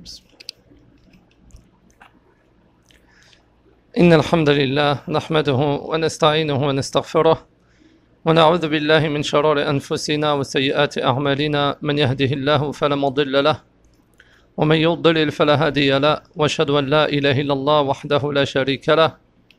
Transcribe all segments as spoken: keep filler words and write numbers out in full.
بسم الله. إن الحمد لله نحمده ونستعينه ونستغفره ونعوذ بالله من شرور أنفسنا وسيئات أعمالنا. من يهده الله فلا مضل له ومن يضلل فلا هادي له، وأشهد أن لا إله إلا الله وحده لا شريك له،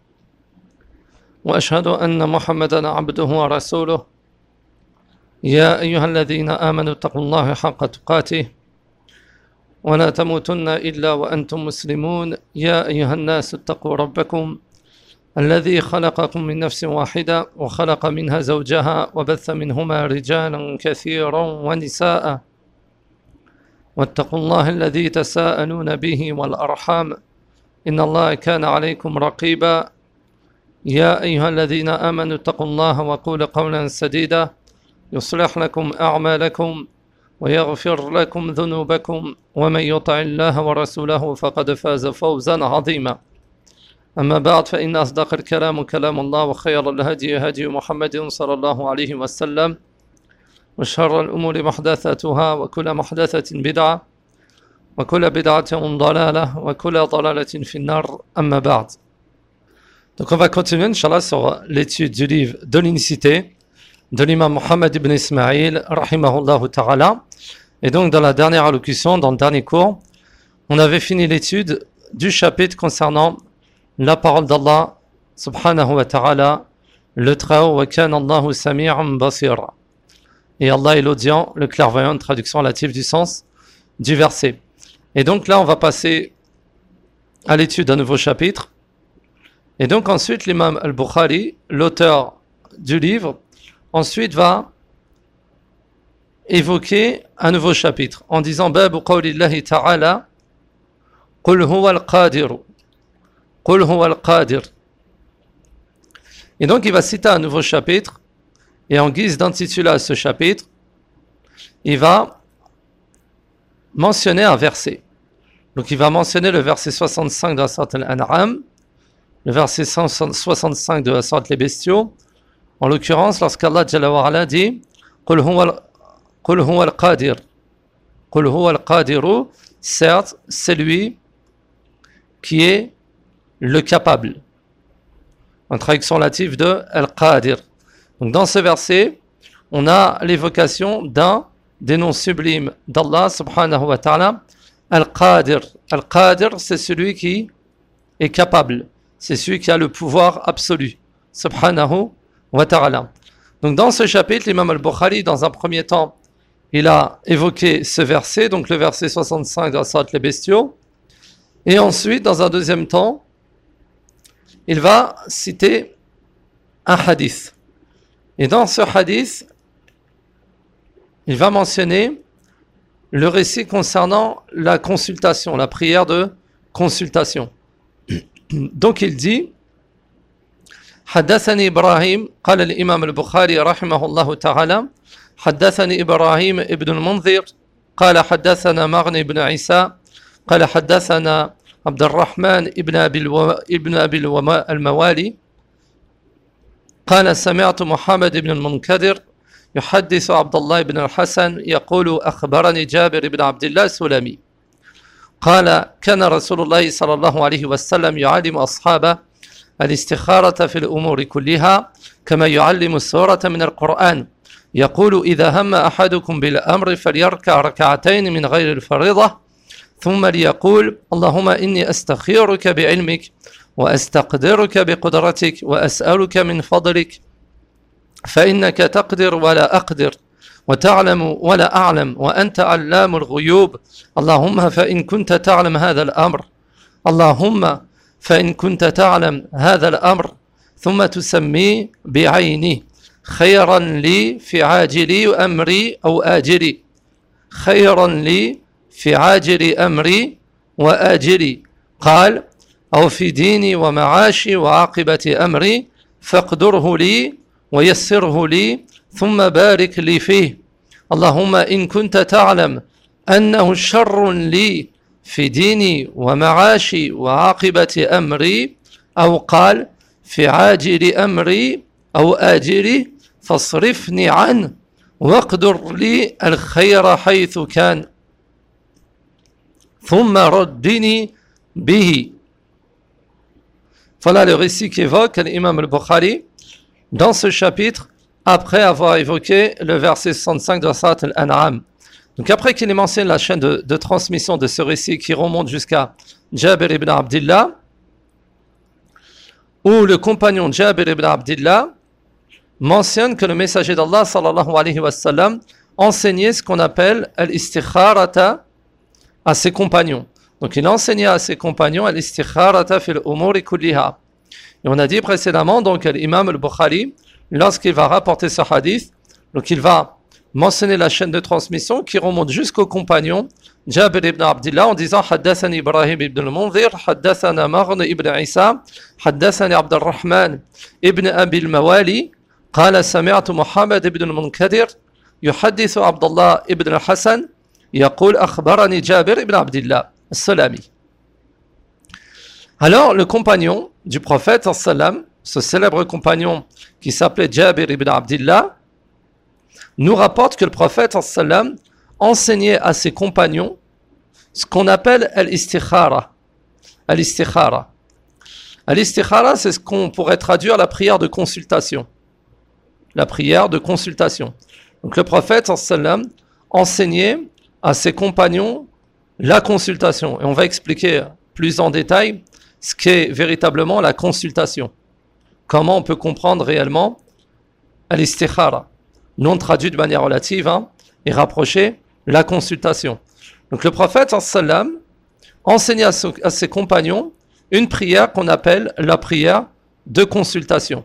وأشهد أن محمدا عبده ورسوله. يا أيها الذين آمنوا اتقوا الله حق تقاته ولا تموتن إلا وأنتم مسلمون. يا أيها الناس اتقوا ربكم الذي خلقكم من نفس واحدة وخلق منها زوجها وبث منهما رجالا كثيرا ونساء، واتقوا الله الذي تساءلون به والأرحام إن الله كان عليكم رقيبا. يا أيها الذين آمنوا اتقوا الله وقولوا قولا سديدا يصلح لكم أعمالكم ويغفر لكم ذنوبكم، ومن يطع الله ورسوله فقد فاز فوزا عظيما. أما بعد، فإن أصدق الكلام كلام الله، وخير الهدي هدي محمد صلى الله عليه وسلم، وشر الأمور محدثاتها، وكل محدثة بدعة، وكل بدعة ضلالة، وكل ضلالة في النار. أما بعد. Donc on va continuer, Inch'Allah, sur l'étude du livre de l'unicité de l'imam Mohammed ibn Ismail, rahimahullah ta'ala. Et donc dans la dernière allocution, dans le dernier cours, on avait fini l'étude du chapitre concernant la parole d'Allah subhanahu wa ta'ala, le Très-Haut, wa kana Allahu sami'an basira. Et Allah est l'audient, le clairvoyant, une traduction relative du sens du verset. Et donc là, on va passer à l'étude d'un nouveau chapitre. Et donc ensuite, l'imam al-Bukhari, l'auteur du livre, ensuite va évoquer un nouveau chapitre en disant Babu qawlillahi ta'ala Qul huwa al-qadir. Qul huwa al-qadir. Et donc il va citer un nouveau chapitre, et en guise d'intitulé à ce chapitre, il va mentionner un verset. Donc il va mentionner le verset soixante-cinq de la sourate Al-An'am, le verset cent soixante-cinq de la sourate Les Bestiaux, en l'occurrence lorsqu'Allah Jalla wa Ala dit Qul huwa al-qadir. Qul huwa al-qadiru, certes, c'est lui qui est le capable. En traduction relative de al-qadir. Donc dans ce verset, on a l'évocation d'un des noms sublimes d'Allah subhanahu wa ta'ala, al-qadir. Al-qadir, c'est celui qui est capable. C'est celui qui a le pouvoir absolu, subhanahu wa ta'ala. Donc dans ce chapitre, l'imam al-Bukhari, dans un premier temps, il a évoqué ce verset, donc le verset soixante-cinq de la sourate Les Bestiaux. Et ensuite, dans un deuxième temps, il va citer un hadith. Et dans ce hadith, il va mentionner le récit concernant la consultation, la prière de consultation. Donc il dit حدثني إبراهيم قال الإمام البخاري رحمه الله تعالى حدثني إبراهيم ابن المنذر قال حدثنا مغني بن عيسى قال حدثنا عبد الرحمن ابن أبي الو... ابن أبي الوما... الموالي قال سمعت محمد بن المنكدر يحدث عبد الله بن الحسن يقول أخبرني جابر بن عبد الله السلمي قال كان رسول الله صلى الله عليه وسلم يعلم أصحابه الاستخارة في الأمور كلها كما يعلم السورة من القرآن يقول إذا هم أحدكم بالأمر فليركع ركعتين من غير الفريضة ثم ليقول اللهم إني أستخيرك بعلمك وأستقدرك بقدرتك وأسألك من فضلك فإنك تقدر ولا أقدر وتعلم ولا أعلم وأنت علام الغيوب اللهم فإن كنت تعلم هذا الأمر اللهم فإن كنت تعلم هذا الأمر ثم تسمي بعيني خيرا لي في عاجل أمري أو آجلي خيرا لي في عاجل أمري وآجلي قال أو في ديني ومعاشي وعاقبة أمري فاقدره لي ويسره لي ثم بارك لي فيه اللهم إن كنت تعلم أنه شر لي في ديني ومعاشي وعاقبة أمري أو قال في عاجل أمري أو آجلي فاصرفني عنه واقدر لي الخير حيث كان ثم ردني به. Voilà le récit qu'évoque l'imam al-Bukhari dans ce chapitre après avoir évoqué le verset soixante-cinq de la sourate Al-An'am. Donc après qu'il ait mentionné la chaîne de, de transmission de ce récit qui remonte jusqu'à Jabir ibn Abdillah, où le compagnon Jabir ibn Abdillah mentionne que le messager d'Allah sallallahu alayhi wa sallam enseignait ce qu'on appelle al-istikharata à ses compagnons. Donc il enseignait à ses compagnons al-istikharata fil umuri kulliha. Et on a dit précédemment, donc l'imam al-Bukhari, lorsqu'il va rapporter ce hadith, donc il va mentionner la chaîne de transmission qui remonte jusqu'aux compagnons Jabir ibn Abdillah en disant Haddathani Ibrahim ibn al-Munzir, Haddathana Magn ibn Isa, Haddathani Abd al-Rahman ibn Abi al-Mawali, قال سمعت محمد ibn al-Munkadir يحدث عبد الله ibn al-Hasan يقول أخبرني جابر ibn Abdillah al-Salami. Alors le compagnon du prophète sallam, ce célèbre compagnon qui s'appelait Jabir ibn Abdillah, nous rapporte que le prophète sallam enseignait à ses compagnons ce qu'on appelle al-istikhara. Al-istikhara. Al-istikhara, c'est ce qu'on pourrait traduire la prière de consultation. La prière de consultation. Donc le prophète sallam enseignait à ses compagnons la consultation. Et on va expliquer plus en détail ce qu'est véritablement la consultation. Comment on peut comprendre réellement al-istikhara. Non traduit de manière relative hein, et rapproché, la consultation. Donc le prophète sallam enseignait à, à ses compagnons une prière qu'on appelle la prière de consultation.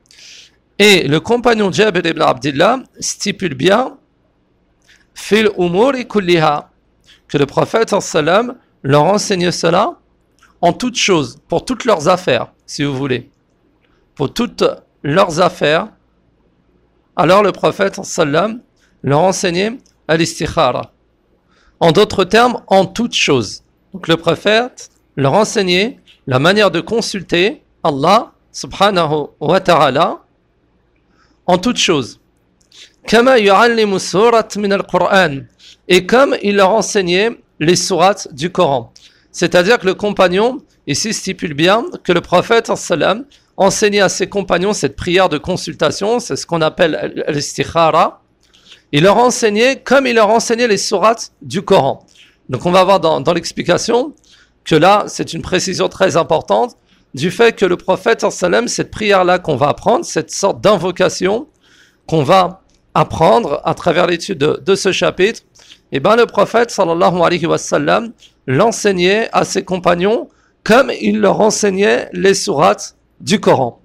Et le compagnon Jabir ibn Abdillah stipule bien fil umuri kulliha, que le prophète sallam leur enseignait cela en toutes choses, pour toutes leurs affaires, si vous voulez. Pour toutes leurs affaires. Alors le prophète sallam leur enseignait al-istikhara. En d'autres termes, en toutes choses. Donc le prophète leur enseignait la manière de consulter Allah subhanahu wa ta'ala en toutes choses. Kama yu'allimu surat min al-Qur'an. Et comme il leur enseignait les sourates du Coran. C'est-à-dire que le compagnon, ici stipule bien que le prophète sallam enseignait à ses compagnons cette prière de consultation, c'est ce qu'on appelle l'istikhara. Il leur enseignait comme il leur enseignait les sourates du Coran. Donc on va voir dans, dans l'explication que là, c'est une précision très importante du fait que le prophète sallam, cette prière-là qu'on va apprendre, cette sorte d'invocation qu'on va apprendre à travers l'étude de, de ce chapitre, et bien le prophète sallallahu alayhi wa sallam l'enseignait à ses compagnons comme il leur enseignait les sourates du Coran.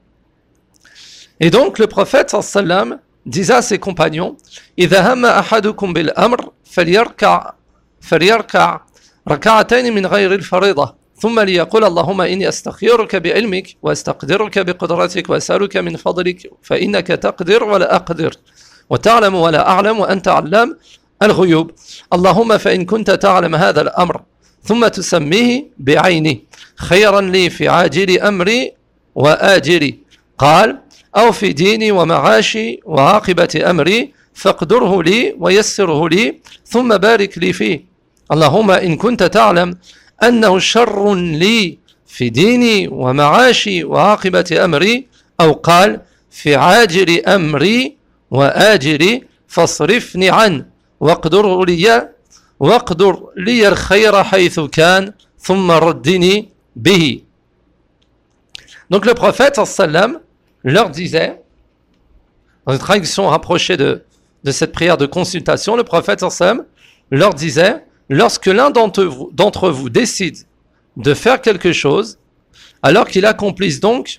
Et donc le prophète sallam disait à ses compagnons إذا هم أحدكم بالأمر فليركع فليركع ركعتين من غير الفريضة ثم ليقول اللهم إني أستخيرك بعلمك وأستقدرك بقدرتك وأسألك من فضلك فإنك تقدر ولا أقدر وتعلم ولا أعلم وأنت علام الغيوب اللهم فإن كنت تعلم هذا الأمر ثم تسميه بعينه خيرا لي في عاجل أمري وآجلي قال أو في ديني ومعاشي وعاقبة أمري فاقدره لي ويسره لي ثم بارك لي فيه اللهم إن كنت تعلم أنه شر لي في ديني ومعاشي وعاقبة أمري أو قال في عاجل أمري وآجلي فاصرفني عنه واقدر لي واقدر لي الخير حيث كان ثم ردني به. Donc le prophète sallam leur disait, dans une traduction rapprochée de, de cette prière de consultation, le prophète sallam leur disait, lorsque l'un d'entre vous, d'entre vous décide de faire quelque chose, alors qu'il accomplisse donc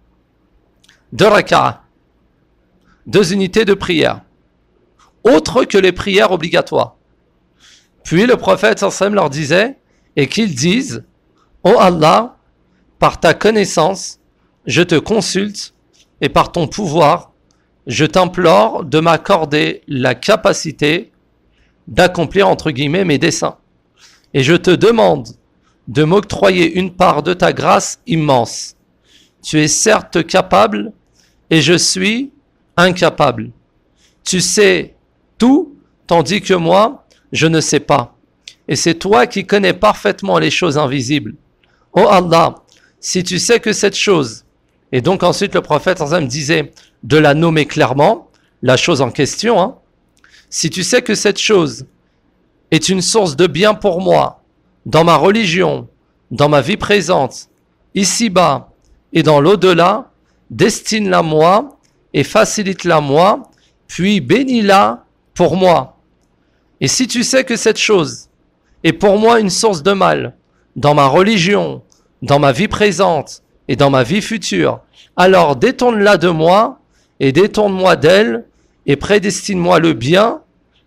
deux raka'a, deux unités de prière, autres que les prières obligatoires. Puis le prophète sallam leur disait, et qu'ils disent, ô Allah, par ta connaissance, je te consulte, et par ton pouvoir, je t'implore de m'accorder la capacité d'accomplir entre guillemets mes desseins. Et je te demande de m'octroyer une part de ta grâce immense. Tu es certes capable et je suis incapable. Tu sais tout tandis que moi, je ne sais pas. et c'est toi qui connais parfaitement les choses invisibles. Oh Allah, si tu sais que cette chose, et donc ensuite le prophète me disait de la nommer clairement, la chose en question, hein, si tu sais que cette chose est une source de bien pour moi, dans ma religion, dans ma vie présente, ici-bas et dans l'au-delà, destine-la moi et facilite-la moi, puis bénis-la pour moi. Et si tu sais que cette chose est pour moi une source de mal, dans ma religion, dans ma vie présente et dans ma vie future, alors détourne-la de moi et détourne-moi d'elle et prédestine-moi le bien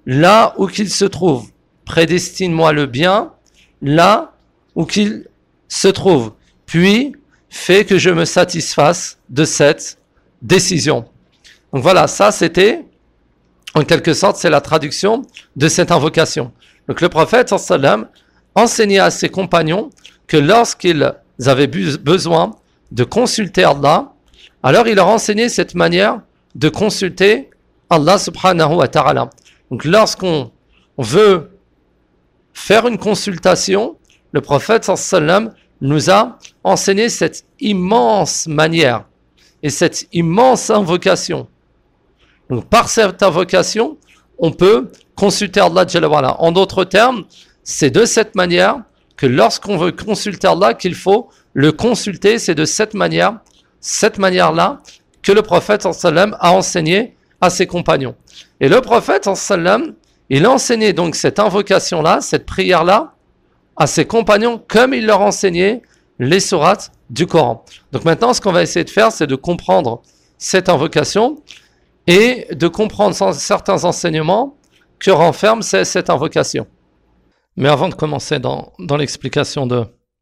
là où qu'il se trouve. Prédestine-moi le bien là où qu'il se trouve. Puis, fais que je me satisfasse de cette décision. Donc voilà, ça c'était, en quelque sorte, c'est la traduction de cette invocation. Donc le prophète, sallam, enseignait à ses compagnons que lorsqu'ils avaient besoin de consulter Allah, alors il leur enseignait cette manière de consulter Allah subhanahu wa ta'ala. Donc lorsqu'on veut faire une consultation, le prophète sallam nous a enseigné cette immense manière et cette immense invocation. Donc par cette invocation, on peut consulter Allah Jalla wa Ala. En d'autres termes, c'est de cette manière que lorsqu'on veut consulter Allah qu'il faut le consulter, c'est de cette manière, cette manière-là que le prophète sallam a enseigné à ses compagnons. Et le prophète sallam, il a enseigné donc cette invocation-là, cette prière-là, à ses compagnons comme il leur enseignait les sourates du Coran. Donc maintenant, ce qu'on va essayer de faire, c'est de comprendre cette invocation et de comprendre certains enseignements que renferme cette invocation. Mais avant de commencer dans, dans l'explication de,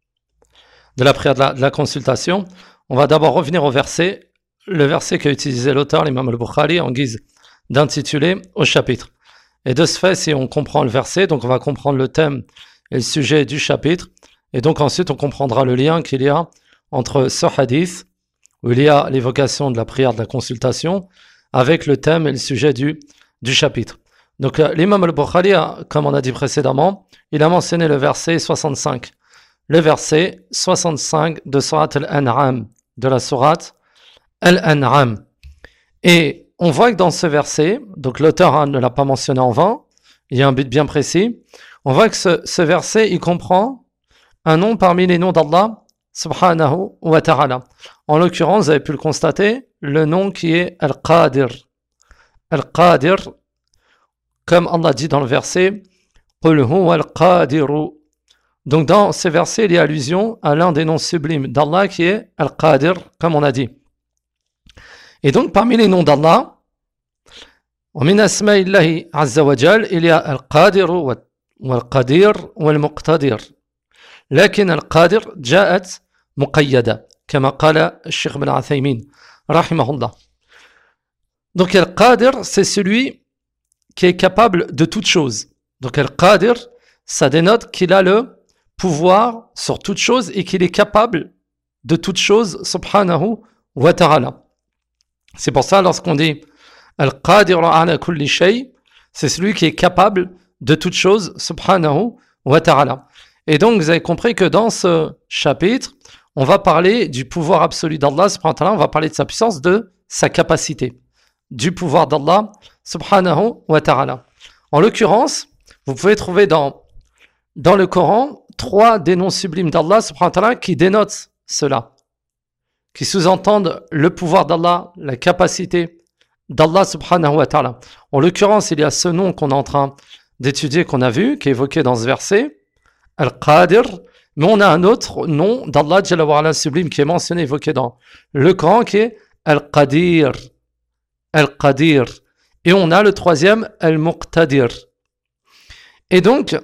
de la prière de la, de la consultation, on va d'abord revenir au verset, le verset qu'a utilisé l'auteur, l'imam al-Bukhari, en guise d'intitulé au chapitre. Et de ce fait, si on comprend le verset, donc on va comprendre le thème et le sujet du chapitre, et donc ensuite on comprendra le lien qu'il y a entre ce hadith, où il y a l'évocation de la prière de la consultation, avec le thème et le sujet du, du chapitre. Donc l'imam al-Bukhari, comme on a dit précédemment, il a mentionné le verset soixante-cinq. Le verset soixante-cinq de Surat al-An'am, de la Surat al-An'am. Et on voit que dans ce verset, donc l'auteur hein, ne l'a pas mentionné en vain, il y a un but bien précis, on voit que ce, ce verset, il comprend un nom parmi les noms d'Allah, subhanahu wa ta'ala. En l'occurrence, vous avez pu le constater, le nom qui est Al-Qadir. Al-Qadir, comme Allah dit dans le verset, Qul huwa al-Qadiru. Donc dans ce verset, il y a allusion à l'un des noms sublimes d'Allah qui est Al-Qadir, comme on a dit. Et donc parmi les noms d'Allah, ومن أسماء الله عز وجل il y a Al-Qadir والقدير والمقتدر. لكن القادر جاءت مقيدة كما قال الشيخ بن عثيمين رحمه الله. Donc Al-Qadir, c'est celui qui est capable de toute chose. Donc Al-Qadir, ça dénote qu'il a le pouvoir sur toute chose et qu'il est capable de toute chose, subhanahu wa ta'ala. C'est pour ça, lorsqu'on dit Al-Qadir ala kulli shay, c'est celui qui est capable de toute chose, subhanahu wa ta'ala. Et donc, vous avez compris que dans ce chapitre, on va parler du pouvoir absolu d'Allah, subhanahu wa ta'ala, on va parler de sa puissance, de sa capacité, du pouvoir d'Allah, subhanahu wa ta'ala. En l'occurrence, vous pouvez trouver dans, dans le Coran trois des noms sublimes d'Allah, subhanahu wa ta'ala, qui dénotent cela, qui sous-entendent le pouvoir d'Allah, la capacité d'Allah, subhanahu wa ta'ala. En l'occurrence, il y a ce nom qu'on est en train d'étudier, qu'on a vu, qui est évoqué dans ce verset, Al-Qadir, mais on a un autre nom d'Allah Jalla wa Ala sublime qui est mentionné, évoqué dans le Coran, qui est Al-Qadir. Al-Qadir. Et on a le troisième, Al-Muqtadir. Et donc,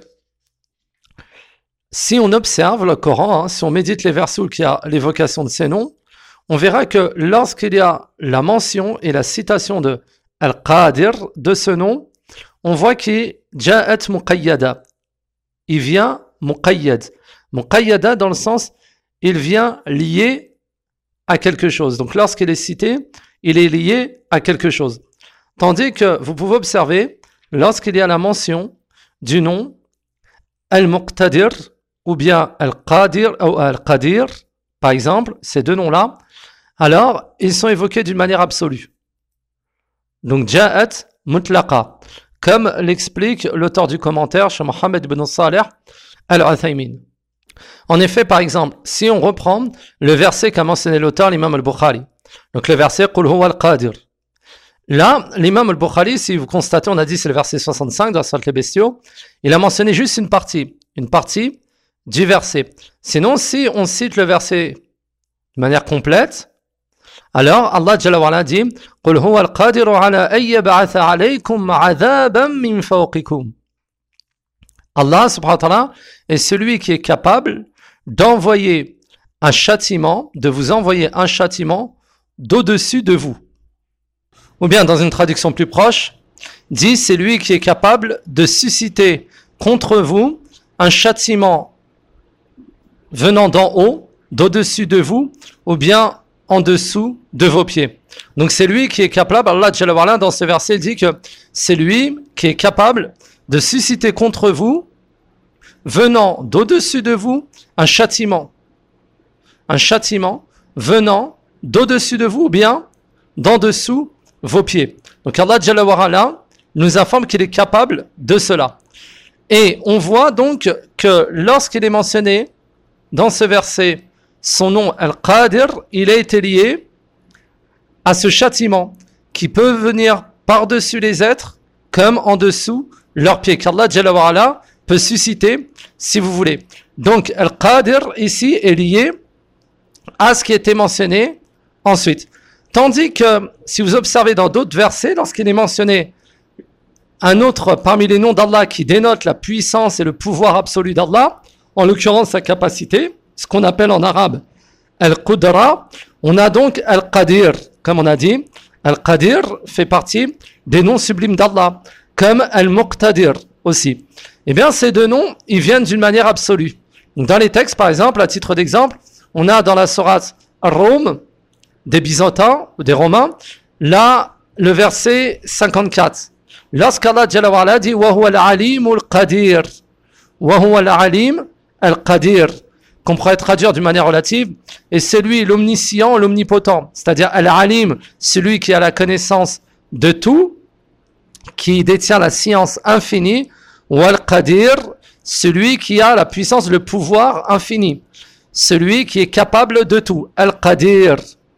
si on observe le Coran, hein, si on médite les versets où il y a l'évocation de ces noms, on verra que lorsqu'il y a la mention et la citation de Al-Qadir, de ce nom, on voit qu'il est Ja'at Muqayyada. Il vient Muqayyad. Muqayyada dans le sens, il vient lié à quelque chose. Donc lorsqu'il est cité, il est lié à quelque chose. Tandis que vous pouvez observer, lorsqu'il y a la mention du nom Al-Muqtadir ou bien Al-Qadir ou Al-Qadir, par exemple, ces deux noms-là, alors ils sont évoqués d'une manière absolue. Donc, Ja'at Mutlaqa, comme l'explique l'auteur du commentaire, Cheikh Mohammed ibn Salih Al-Uthaymin. En effet, par exemple, si on reprend le verset qu'a mentionné l'auteur, l'imam al-Bukhari, donc le verset Qul huwa al-Qadir. Là, l'imam al-Bukhari, si vous constatez, on a dit c'est le verset soixante-cinq dans la Sourate les Bestiaux, il a mentionné juste une partie, une partie du verset. Sinon, si on cite le verset de manière complète, alors Allah Jalla wa Ala dit Qul huwa al-Qadiru ala an yab'atha alaykum 'adhaban min fawqikum. Allah subhanahu wa ta'ala est celui qui est capable d'envoyer un châtiment, de vous envoyer un châtiment d'au-dessus de vous. Ou bien, dans une traduction plus proche, dit c'est lui qui est capable de susciter contre vous un châtiment venant d'en haut, d'au-dessus de vous, ou bien en dessous de vos pieds. Donc c'est lui qui est capable, Allah Jalla wa Ala dans ce verset dit que c'est lui qui est capable de susciter contre vous, venant d'au-dessus de vous, un châtiment. Un châtiment venant d'au-dessus de vous ou bien d'en dessous vos pieds. Donc Allah Jalla wa Ala nous informe qu'il est capable de cela. Et on voit donc que lorsqu'il est mentionné dans ce verset son nom Al-Qadir, il a été lié à ce châtiment qui peut venir par-dessus les êtres comme en dessous leurs pieds, qu'Allah Jalla wa Ala peut susciter si vous voulez. Donc Al-Qadir ici est lié à ce qui était mentionné ensuite. Tandis que si vous observez dans d'autres versets, lorsqu'il est mentionné un autre parmi les noms d'Allah qui dénote la puissance et le pouvoir absolu d'Allah, en l'occurrence sa capacité, ce qu'on appelle en arabe Al-Qudra, on a donc Al-Qadir, comme on a dit. Al-Qadir fait partie des noms sublimes d'Allah, comme Al-Muqtadir aussi. Eh bien, ces deux noms, ils viennent d'une manière absolue. Donc, dans les textes, par exemple, à titre d'exemple, on a dans la sourate Ar-Rum, des Byzantins ou des Romains, là, le verset cinquante-quatre. Lorsqu'Allah Jalla wa Ala dit « Wa huwa al-alim al-qadir » « Wa huwa al-alim al-qadir » qu'on pourrait traduire d'une manière relative, et c'est lui l'omniscient, l'omnipotent, c'est-à-dire al-alim, celui qui a la connaissance de tout, qui détient la science infinie, ou al-qadir, celui qui a la puissance, le pouvoir infini, celui qui est capable de tout, al-qadir.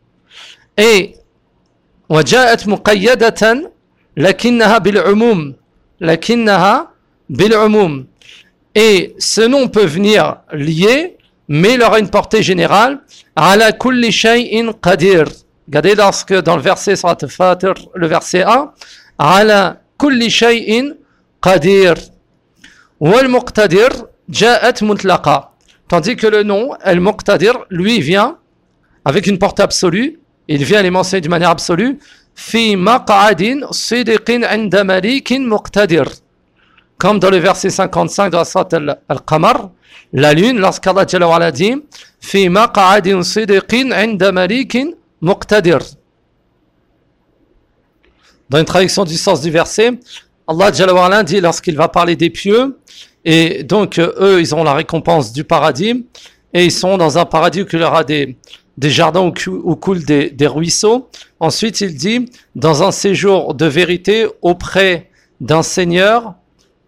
Et وَجَاءَتْ مُقَيَّدَةً لَكِنَّهَا بِالْعُمُومِ لَكِنَّهَا بِالْعُمُومِ. Et ce nom peut venir lié, mais il aura une portée générale. Ala kulli shay'in qadir. Regardez lorsque dans le verset Surat Fatir, le verset un, Ala kulli shay'in qadir. Wal muqtadir ja'at mutlaqa. Tandis que le nom al-muqtadir, lui, vient avec une portée absolue. Il vient les mentionner d'une manière absolue. Fi maq'adin sidiqin 'inda malikin muqtadir. Comme dans le verset cinquante-cinq de la sourate Al-Qamar, la lune, lorsqu'Allah Jalla wa Ala dit « Fi maq'adin sidiqin 'inda malikin muqtadir » Dans une traduction du sens du verset, Allah Jalla wa Ala dit lorsqu'il va parler des pieux, et donc eux, ils ont la récompense du paradis, et ils sont dans un paradis où il y aura des, des jardins où, où coulent des, des ruisseaux. Ensuite, il dit « Dans un séjour de vérité auprès d'un Seigneur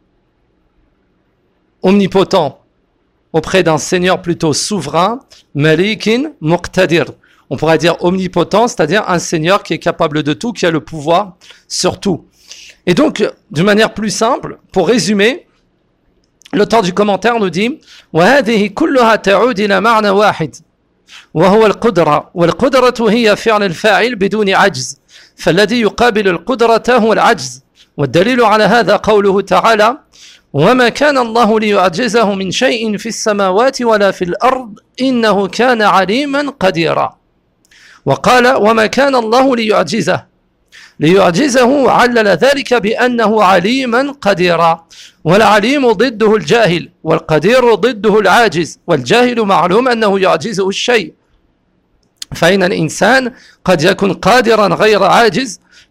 omnipotent, auprès d'un Seigneur plutôt souverain, Malikin Muqtadir. On pourrait dire omnipotent, c'est-à-dire un Seigneur qui est capable de tout, qui a le pouvoir sur tout. Et donc, d'une manière plus simple, pour résumer, l'auteur du commentaire nous dit وَهَذِهِ كُلُّهَا تَعُودِ إِلَى مَعْنَى وَاحِدٍ وهو القدرة والقدرة هي فعل الفاعل بدون عجز فالذي يقابل القدرة هو العجز والدليل على هذا قوله تعالى وما كان الله ليعجزه من شيء في السماوات ولا في الأرض إنه كان عليما قديرا وقال وما كان الله ليعجزه ليعجزه علل ذلك بأنه عليما قديرا والعليم ضده الجاهل والقدير ضده العاجز والجاهل معلوم أنه يعجزه الشيء فإن الإنسان قد يكون قادرا غير عاجز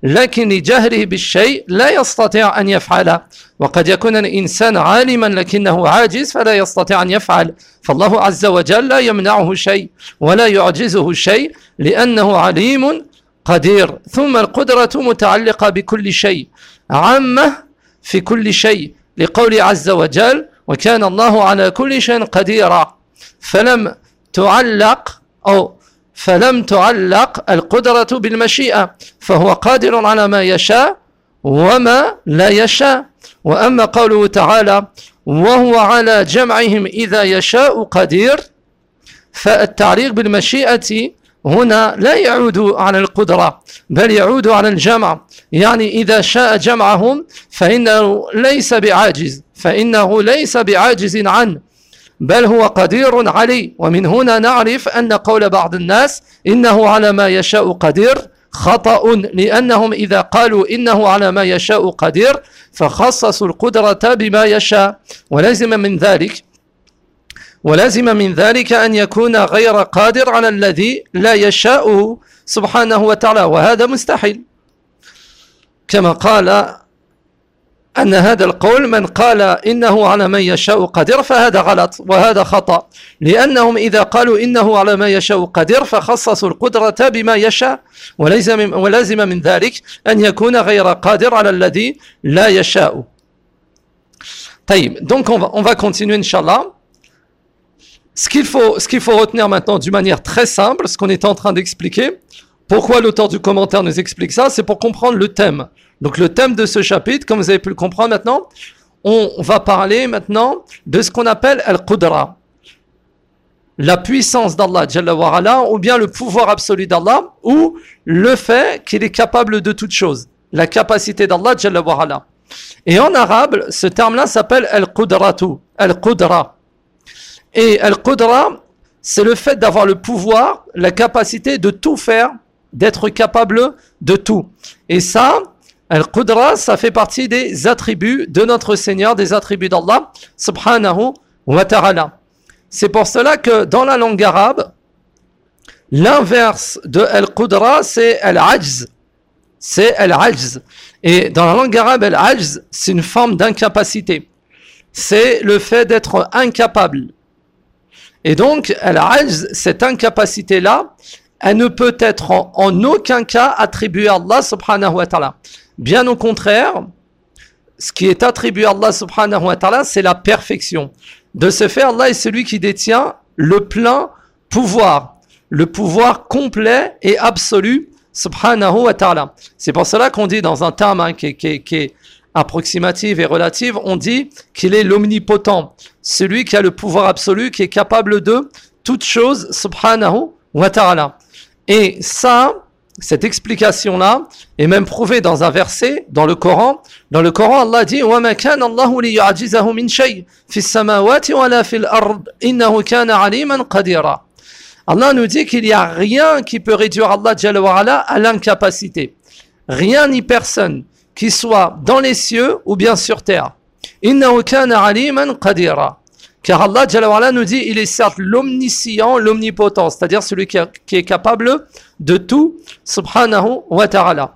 لكن لجهله بالشيء لا يستطيع أن يفعله وقد يكون الإنسان عالما لكنه عاجز فلا يستطيع أن يفعل فالله عز وجل لا يمنعه شيء ولا يعجزه شيء لأنه عليم قدير ثم القدرة متعلقة بكل شيء عامة في كل شيء لقول عز وجل وكان الله على كل شيء قديرا فلم تعلق أو فلم تعلق القدرة بالمشيئة فهو قادر على ما يشاء وما لا يشاء وأما قوله تعالى وهو على جمعهم إذا يشاء قدير فالتعليق بالمشيئة هنا لا يعود على القدرة بل يعود على الجمع يعني إذا شاء جمعهم فإنه ليس بعاجز فإنه ليس بعاجز عنه بل هو قدير عليه ومن هنا نعرف أن قول بعض الناس إنه على ما يشاء قدير خطأ لأنهم إذا قالوا إنه على ما يشاء قدير فخصصوا القدرة بما يشاء ولازم من ذلك ولازم من ذلك أن يكون غير قادر على الذي لا يشاءه سبحانه وتعالى وهذا مستحيل كما قال أن هذا القول من قال إنه على ما يشاء قدير فهذا غلط وهذا خطأ لأنهم إذا قالوا إنه على ما يشاء قدير فخصصوا القدرة بما يشاء ولازم, ولازم من ذلك أن يكون غير قادر على الذي لا يشاء طيب donc on va, on va continuer Inch'Allah. Ce qu'il faut, ce qu'il faut retenir maintenant d'une manière très simple, ce qu'on était en train d'expliquer, pourquoi l'auteur du commentaire nous explique ça, c'est pour comprendre le thème. Donc le thème de ce chapitre, comme vous avez pu le comprendre maintenant, on va parler maintenant de ce qu'on appelle Al-Qudra, la puissance d'Allah Jalla wa Ala, ou bien le pouvoir absolu d'Allah, ou le fait qu'il est capable de toutes choses, la capacité d'Allah Jalla wa Ala. Et en arabe, ce terme-là s'appelle Al-Qudratu, Al-Qudra. Et Al-Qudra, c'est le fait d'avoir le pouvoir, la capacité de tout faire, d'être capable de tout. Et ça, Al-Qudra, ça fait partie des attributs de notre Seigneur, des attributs d'Allah, subhanahu wa ta'ala. C'est pour cela que dans la langue arabe, l'inverse de Al-Qudra, c'est Al-Ajz. C'est Al-Ajz. Et dans la langue arabe, Al-Ajz, c'est une forme d'incapacité. C'est le fait d'être incapable. Et donc, Al-Ajz, cette incapacité-là, elle ne peut être en, en aucun cas attribuée à Allah subhanahu wa ta'ala. Bien au contraire, ce qui est attribué à Allah subhanahu wa ta'ala, c'est la perfection. De ce fait, Allah est celui qui détient le plein pouvoir, le pouvoir complet et absolu subhanahu wa ta'ala. C'est pour cela qu'on dit dans un terme hein, qui, qui, qui est approximatif et relatif, on dit qu'il est l'omnipotent, celui qui a le pouvoir absolu, qui est capable de toutes choses subhanahu wa ta'ala. Et ça, cette explication-là est même prouvée dans un verset dans le Coran. Dans le Coran, Allah dit وَمَا كَانَ اللَّهُ لِيُعْجِزَهُ مِنْ شَيْءٍ فِي السَّمَاوَاتِ وَلَا فِي الْأَرْضِ إِنَّهُ كَانَ عَلِيمًا قَدِيرًا. Allah nous dit qu'il n'y a rien qui peut réduire Allah Jalla wa Ala à l'incapacité. Rien ni personne qui soit dans les cieux ou bien sur terre. إِنَّهُ كَانَ عَلِيمًا قَدِيرًا. Car Allah Jalla wa Ala nous dit il est certes l'omniscient, l'omnipotent, c'est-à-dire celui qui, a, qui est capable de tout, subhanahu wa ta'ala.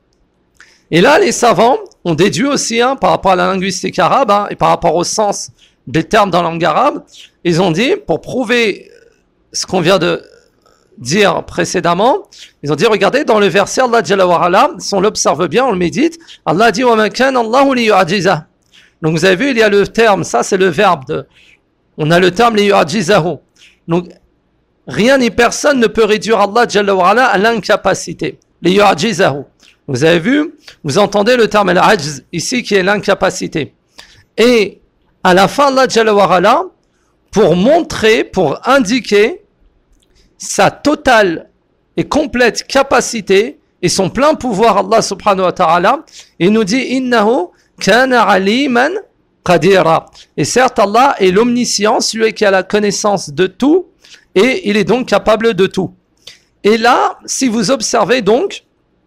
Et là, les savants ont déduit aussi, hein, par rapport à la linguistique arabe, hein, et par rapport au sens des termes dans la langue arabe, ils ont dit, pour prouver ce qu'on vient de dire précédemment, ils ont dit, regardez, dans le verset, Allah Jalla wa Ala, si on l'observe bien, on le médite, Allah dit, وَمَا كَانَ اللَّهُ لِيُعْجِزَهُ. Donc vous avez vu, il y a le terme, ça c'est le verbe de... On a le terme liyu'ajizahu. Donc, rien ni personne ne peut réduire Allah Jalla wa Ala à l'incapacité. Liyu'ajizahu. Vous avez vu, vous entendez le terme al-ajz ici qui est l'incapacité. Et à la fin, Allah Jalla wa Ala, pour montrer, pour indiquer sa totale et complète capacité et son plein pouvoir, Allah subhanahu wa ta'ala, il nous dit innahu kana aliman qadira. Et certes, Allah est l'omniscient, celui qui a la connaissance de tout, et il est donc capable de tout. Et là, si vous observez donc,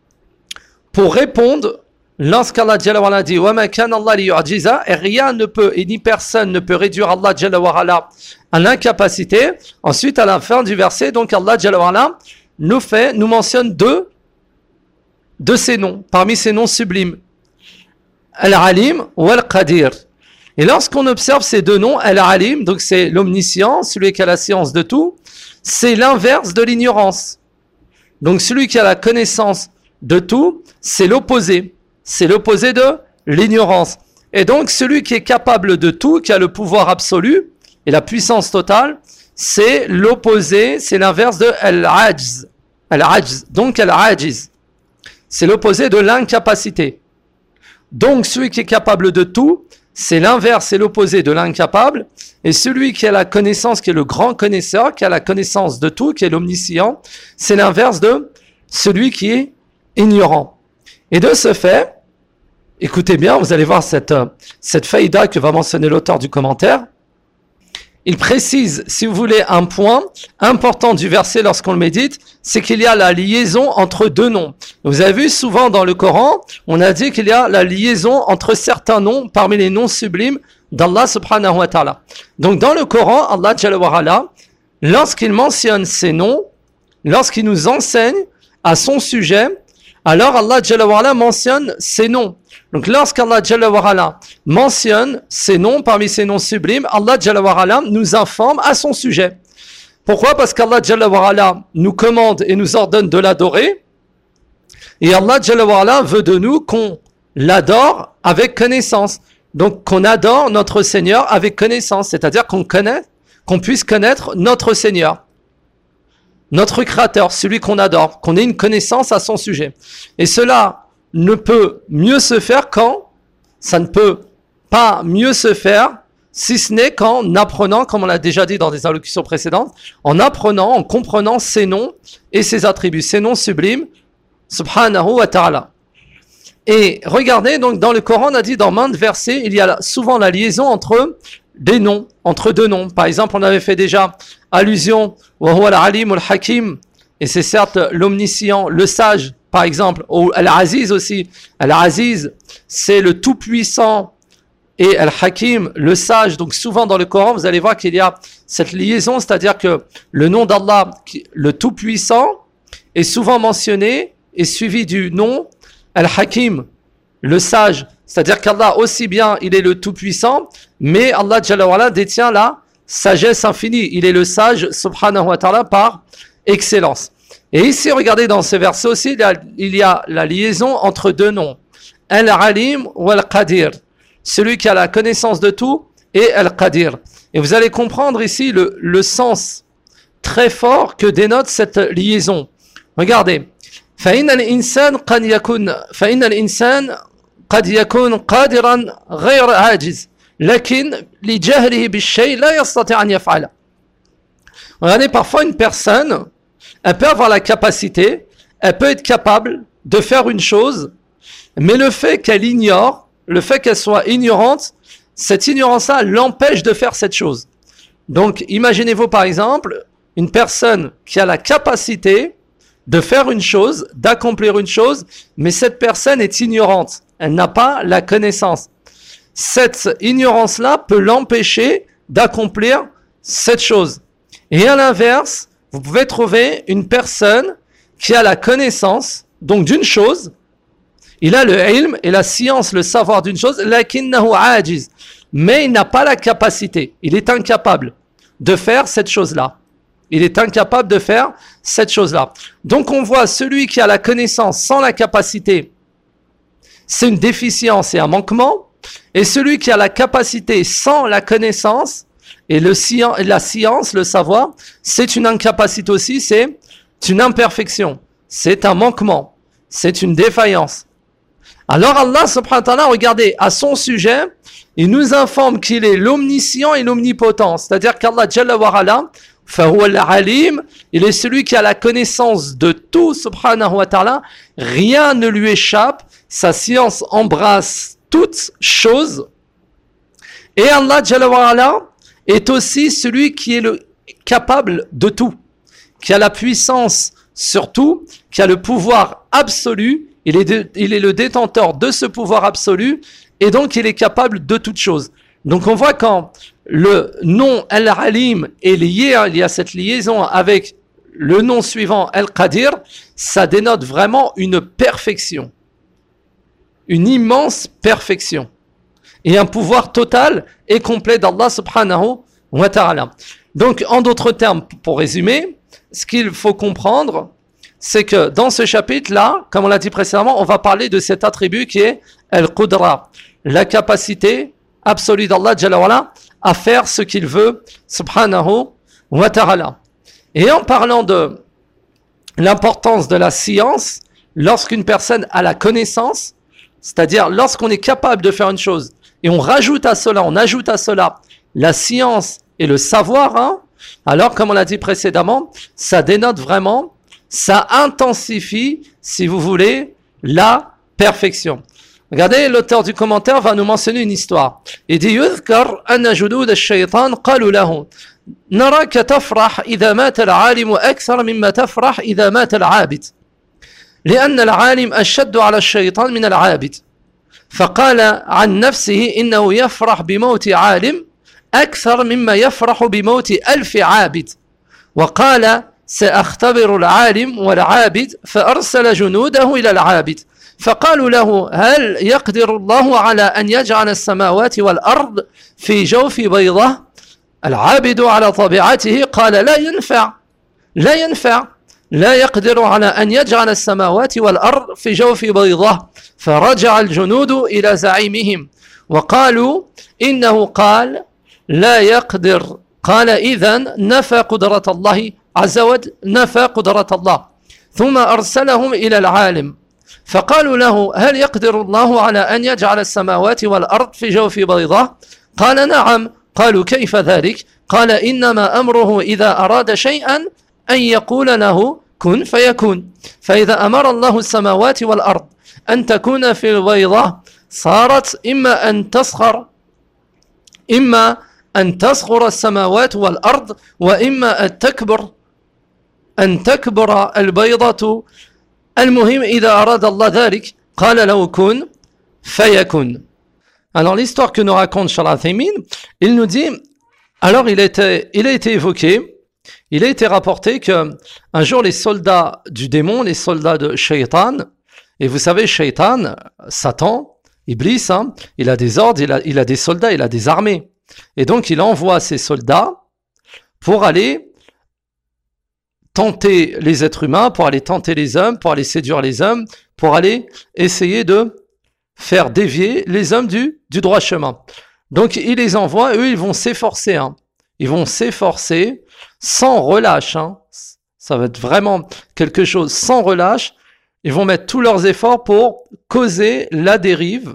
pour répondre, lorsqu'Allah Jalla wa Ala dit wa ma kana Allah liyu'jiza, et rien ne peut, et ni personne ne peut réduire Allah Jalla wa Ala à l'incapacité. Ensuite, à la fin du verset, donc Allah Jalla wa Ala nous fait, nous mentionne deux de ces noms, parmi ces noms sublimes. Al-Alim ou Al-Qadir. Et lorsqu'on observe ces deux noms, Al-Alim, donc c'est l'omniscient, celui qui a la science de tout, c'est l'inverse de l'ignorance. Donc celui qui a la connaissance de tout, c'est l'opposé. C'est l'opposé de l'ignorance. Et donc celui qui est capable de tout, qui a le pouvoir absolu et la puissance totale, c'est l'opposé, c'est l'inverse de Al-Ajz. Al-Ajz, donc Al-Ajiz. C'est l'opposé de l'incapacité. Donc celui qui est capable de tout, c'est l'inverse, c'est l'opposé de l'incapable. Et celui qui a la connaissance, qui est le grand connaisseur, qui a la connaissance de tout, qui est l'omniscient, c'est l'inverse de celui qui est ignorant. Et de ce fait, écoutez bien, vous allez voir cette, cette faïda que va mentionner l'auteur du commentaire. Il précise, si vous voulez, un point important du verset lorsqu'on le médite, c'est qu'il y a la liaison entre deux noms. Vous avez vu souvent dans le Coran, on a dit qu'il y a la liaison entre certains noms parmi les noms sublimes d'Allah subhanahu wa ta'ala. Donc dans le Coran, Allah Jalla wa Ala, lorsqu'il mentionne ces noms, lorsqu'il nous enseigne à son sujet, alors Allah Jalla wa Ala mentionne ces noms. Donc lorsqu'Allah Jalla wa Ala mentionne ces noms parmi ces noms sublimes, Allah Jalla wa Ala nous informe à son sujet. Pourquoi ? Parce qu'Allah Jalla wa Ala nous commande et nous ordonne de l'adorer. Et Allah Jalla wa Ala veut de nous qu'on l'adore avec connaissance. Donc qu'on adore notre Seigneur avec connaissance, c'est-à-dire qu'on connaît, qu'on puisse connaître notre Seigneur, notre Créateur, celui qu'on adore, qu'on ait une connaissance à son sujet. Et cela ne peut mieux se faire quand, ça ne peut pas mieux se faire, si ce n'est qu'en apprenant, comme on l'a déjà dit dans des allocutions précédentes, en apprenant, en comprenant ses noms et ses attributs, ses noms sublimes, subhanahu wa ta'ala. Et regardez, donc dans le Coran, on a dit dans maintes versets, il y a souvent la liaison entre des noms, entre deux noms. Par exemple, on avait fait déjà allusion wa huwa al-alim al-hakim, et c'est certes l'omniscient, le sage, par exemple, ou Al-Aziz aussi. Al-Aziz, c'est le tout-puissant, et Al-Hakim, le sage. Donc souvent dans le Coran, vous allez voir qu'il y a cette liaison, c'est-à-dire que le nom d'Allah, le tout-puissant, est souvent mentionné et suivi du nom Al-Hakim, le sage. C'est-à-dire qu'Allah aussi bien, il est le tout-puissant, mais Allah Jalla wa Ala détient la sagesse infinie. Il est le sage, subhanahu wa ta'ala, par excellence. Et ici, regardez dans ce verset aussi, il y a, il y a la liaison entre deux noms. Al-Alim ou Al-Qadir. Celui qui a la connaissance de tout et Al-Qadir. Et vous allez comprendre ici le, le sens très fort que dénote cette liaison. Regardez. فإن الإنسان قد يكون فإن الإنسان قد يكون قادرا غير عاجز لكن لجهله بالشيء لا يستطيع أن يفعله. Regardez, parfois une personne, elle peut avoir la capacité, elle peut être capable de faire une chose, mais le fait qu'elle ignore, le fait qu'elle soit ignorante, cette ignorance-là l'empêche de faire cette chose. Donc, imaginez-vous par exemple, une personne qui a la capacité de faire une chose, d'accomplir une chose, mais cette personne est ignorante, elle n'a pas la connaissance. Cette ignorance-là peut l'empêcher d'accomplir cette chose. Et à l'inverse, vous pouvez trouver une personne qui a la connaissance, donc d'une chose, il a le ilm et la science, le savoir d'une chose, lakinnahu ajiz, mais il n'a pas la capacité, il est incapable de faire cette chose-là. Il est incapable de faire cette chose-là. Donc on voit celui qui a la connaissance sans la capacité, c'est une déficience et un manquement, et celui qui a la capacité sans la connaissance, et le science, la science, le savoir, c'est une incapacité aussi, c'est une imperfection, c'est un manquement, c'est une défaillance. Alors Allah subhanahu wa ta'ala, regardez, à son sujet, il nous informe qu'il est l'omniscient et l'omnipotent, c'est-à-dire qu'Allah Jalla wa Ala, fahuwa al-alim, il est celui qui a la connaissance de tout, subhanahu wa ta'ala, rien ne lui échappe, sa science embrasse toutes choses, et Allah Jalla wa Ala est aussi celui qui est le, capable de tout, qui a la puissance sur tout, qui a le pouvoir absolu, il est, de, il est le détenteur de ce pouvoir absolu, et donc il est capable de toutes choses. Donc on voit quand le nom Al-Alim est lié, il y a cette liaison avec le nom suivant, Al-Qadir, ça dénote vraiment une perfection. Une immense perfection. Et un pouvoir total et complet d'Allah subhanahu wa ta'ala. Donc, en d'autres termes, pour résumer, ce qu'il faut comprendre, c'est que dans ce chapitre-là, comme on l'a dit précédemment, on va parler de cet attribut qui est Al-Qudra, la capacité absolue d'Allah Jalla wa'ala à faire ce qu'il veut, subhanahu wa ta'ala. Et en parlant de l'importance de la science, lorsqu'une personne a la connaissance, c'est-à-dire lorsqu'on est capable de faire une chose, et on rajoute à cela, on ajoute à cela la science et le savoir, hein, alors comme on l'a dit précédemment, ça dénote vraiment, ça intensifie, si vous voulez, la perfection. Regardez, l'auteur du commentaire va nous mentionner une histoire. Il dit يذكر أن جنود الشيطان قالوا له نراك تفرح إذا مات العالم أكثر مما تفرح إذا مات العابد لأن العالم أشد على الشيطان من العابد فقال عن نفسه إنه يفرح بموت عالم أكثر مما يفرح بموت ألف عابد وقال سأختبر العالم والعابد فأرسل جنوده إلى العابد فقالوا له هل يقدر الله على أن يجعل السماوات والأرض في جوف بيضة العابد على طبيعته قال لا ينفع لا ينفع لا يقدر على أن يجعل السماوات والأرض في جوف بيضة فرجع الجنود إلى زعيمهم وقالوا إنه قال لا يقدر قال إذن نفى قدرة الله عز وجل نفى قدرة الله ثم أرسلهم إلى العالم فقالوا له هل يقدر الله على أن يجعل السماوات والأرض في جوف بيضة قال نعم قالوا كيف ذلك قال إنما أمره إذا أراد شيئا أن يقول له كن فيكون فإذا أمر الله السماوات والأرض أن تكون في البيضة صارت إما أن تصغر إما أن تصغر السماوات والأرض وإما أن تكبر أن تكبر البيضة المهم إذا أراد الله ذلك قال له كن فيكون. Alors l'histoire que nous raconte Charles Al-Thaymin, il nous dit, alors il a été, il a été évoqué, il a été rapporté que un jour les soldats du démon, les soldats de Shaitan, et vous savez Shaitan, Satan, Iblis, hein, il a des ordres, il a, il a des soldats, il a des armées. Et donc il envoie ses soldats pour aller tenter les êtres humains, pour aller tenter les hommes, pour aller séduire les hommes, pour aller essayer de faire dévier les hommes du, du droit chemin. Donc il les envoie, eux ils vont s'efforcer, hein. Ils vont s'efforcer sans relâche, hein. Ça va être vraiment quelque chose sans relâche. Ils vont mettre tous leurs efforts pour causer la dérive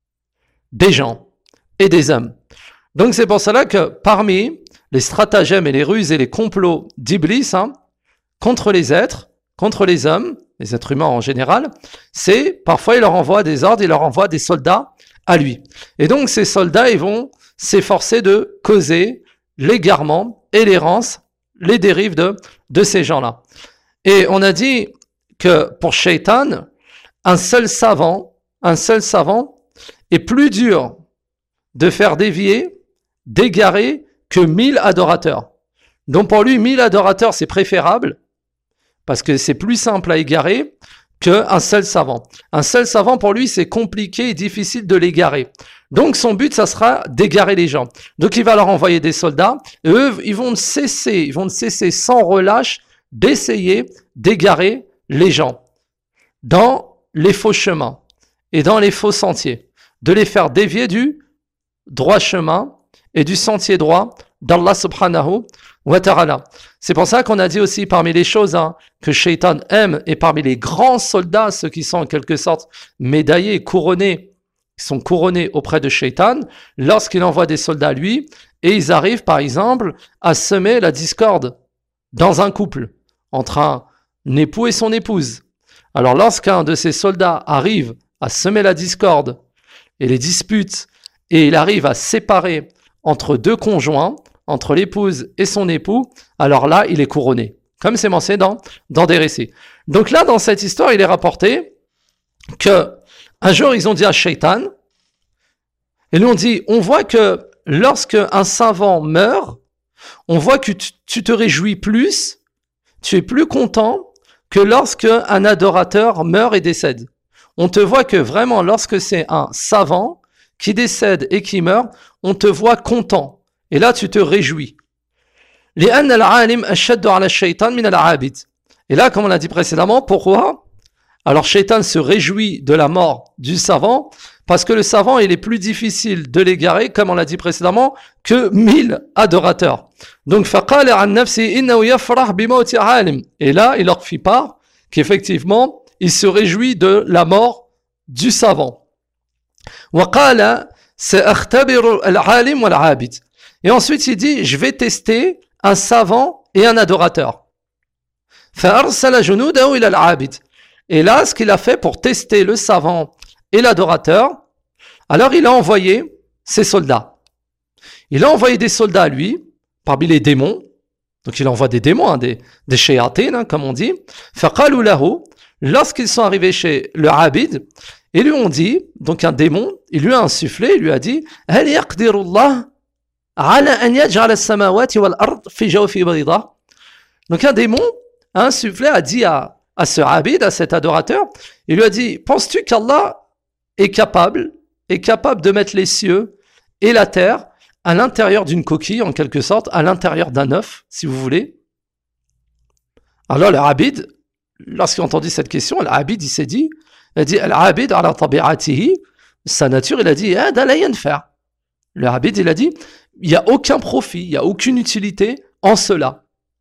des gens et des hommes. Donc c'est pour cela que parmi les stratagèmes et les ruses et les complots d'Iblis, hein, contre les êtres, contre les hommes, les êtres humains en général, c'est parfois il leur envoie des ordres, il leur envoie des soldats à lui. Et donc ces soldats, ils vont s'efforcer de causer l'égarement et l'errance, les dérives de, de ces gens-là. Et on a dit que pour Shaitan, un seul savant, un seul savant est plus dur de faire dévier, d'égarer que mille adorateurs. Donc pour lui, mille adorateurs, c'est préférable parce que c'est plus simple à égarer qu'un seul savant. Un seul savant, pour lui, c'est compliqué et difficile de l'égarer. Donc son but, ça sera d'égarer les gens. Donc il va leur envoyer des soldats, et eux, ils vont cesser, ils vont cesser sans relâche d'essayer d'égarer les gens dans les faux chemins et dans les faux sentiers, de les faire dévier du droit chemin et du sentier droit d'Allah subhanahu wa ta'ala. C'est pour ça qu'on a dit aussi parmi les choses, hein, que Shaitan aime, et parmi les grands soldats, ceux qui sont en quelque sorte médaillés, couronnés, qui sont couronnés auprès de Shaitan, lorsqu'il envoie des soldats à lui, et ils arrivent par exemple à semer la discorde dans un couple, entre un époux et son épouse. Alors lorsqu'un de ces soldats arrive à semer la discorde et les disputes, et il arrive à séparer entre deux conjoints, entre l'épouse et son époux, alors là, il est couronné, comme c'est mentionné dans, dans des récits. Donc là, dans cette histoire, il est rapporté que un jour, ils ont dit à Shaitan, et lui on dit, on voit que lorsque un savant meurt, on voit que tu, tu te réjouis plus tu es plus content que lorsque un adorateur meurt et décède. On te voit que vraiment, lorsque c'est un savant qui décède et qui meurt, on te voit content. Et là, tu te réjouis. لأن العالم أشد على الشيطان من العابد. Et là, comme on l'a dit précédemment, pourquoi? Alors, Shaitan se réjouit de la mort du savant, parce que le savant, il est plus difficile de l'égarer, comme on l'a dit précédemment, que mille adorateurs. Donc, فَقَالَ عَنْ نَفْسِهِ إِنَّهُ يَفْرَحْ بِمَوْتِ عَالِمٍ. Et là, il leur fit part qu'effectivement, il se réjouit de la mort du savant. وَقَالَ سَأَخْتَبِرُ الْعَالِمِ وَالْعَابِدِ. Et ensuite, il dit, je vais tester un savant et un adorateur. فَأَرْسَلَ جُنُودَهُ إِلَى الْعَابِدِ. Et là, ce qu'il a fait pour tester le savant et l'adorateur, alors il a envoyé ses soldats. Il a envoyé des soldats à lui, parmi les démons. Donc il envoie des démons, hein, des, des shayatin, hein, comme on dit. فَقَالُوا لَهُ. Lorsqu'ils sont arrivés chez le Abid, ils lui ont dit, donc un démon, il lui a insufflé, il lui a dit, هَلْ يَقْدِرُ اللَّهُ عَلَى أَنْ يَجْعَلَ السَّمَاوَاتِ وَالْأَرْضِ فِي جَوْفِ بَيْضَةٍ. Donc un démon a insufflé, a dit à à ce abid, à cet adorateur, il lui a dit, penses-tu qu'Allah est capable, est capable de mettre les cieux et la terre à l'intérieur d'une coquille, en quelque sorte, à l'intérieur d'un œuf, si vous voulez? Alors le abid, lorsqu'il a entendu cette question, l'abid, il s'est dit, il a dit, l'abid ala tabi'atihi, sa nature, il a dit, ah, dalayan faire. Le abid, il a dit, il n'y a aucun profit, il n'y a aucune utilité en cela.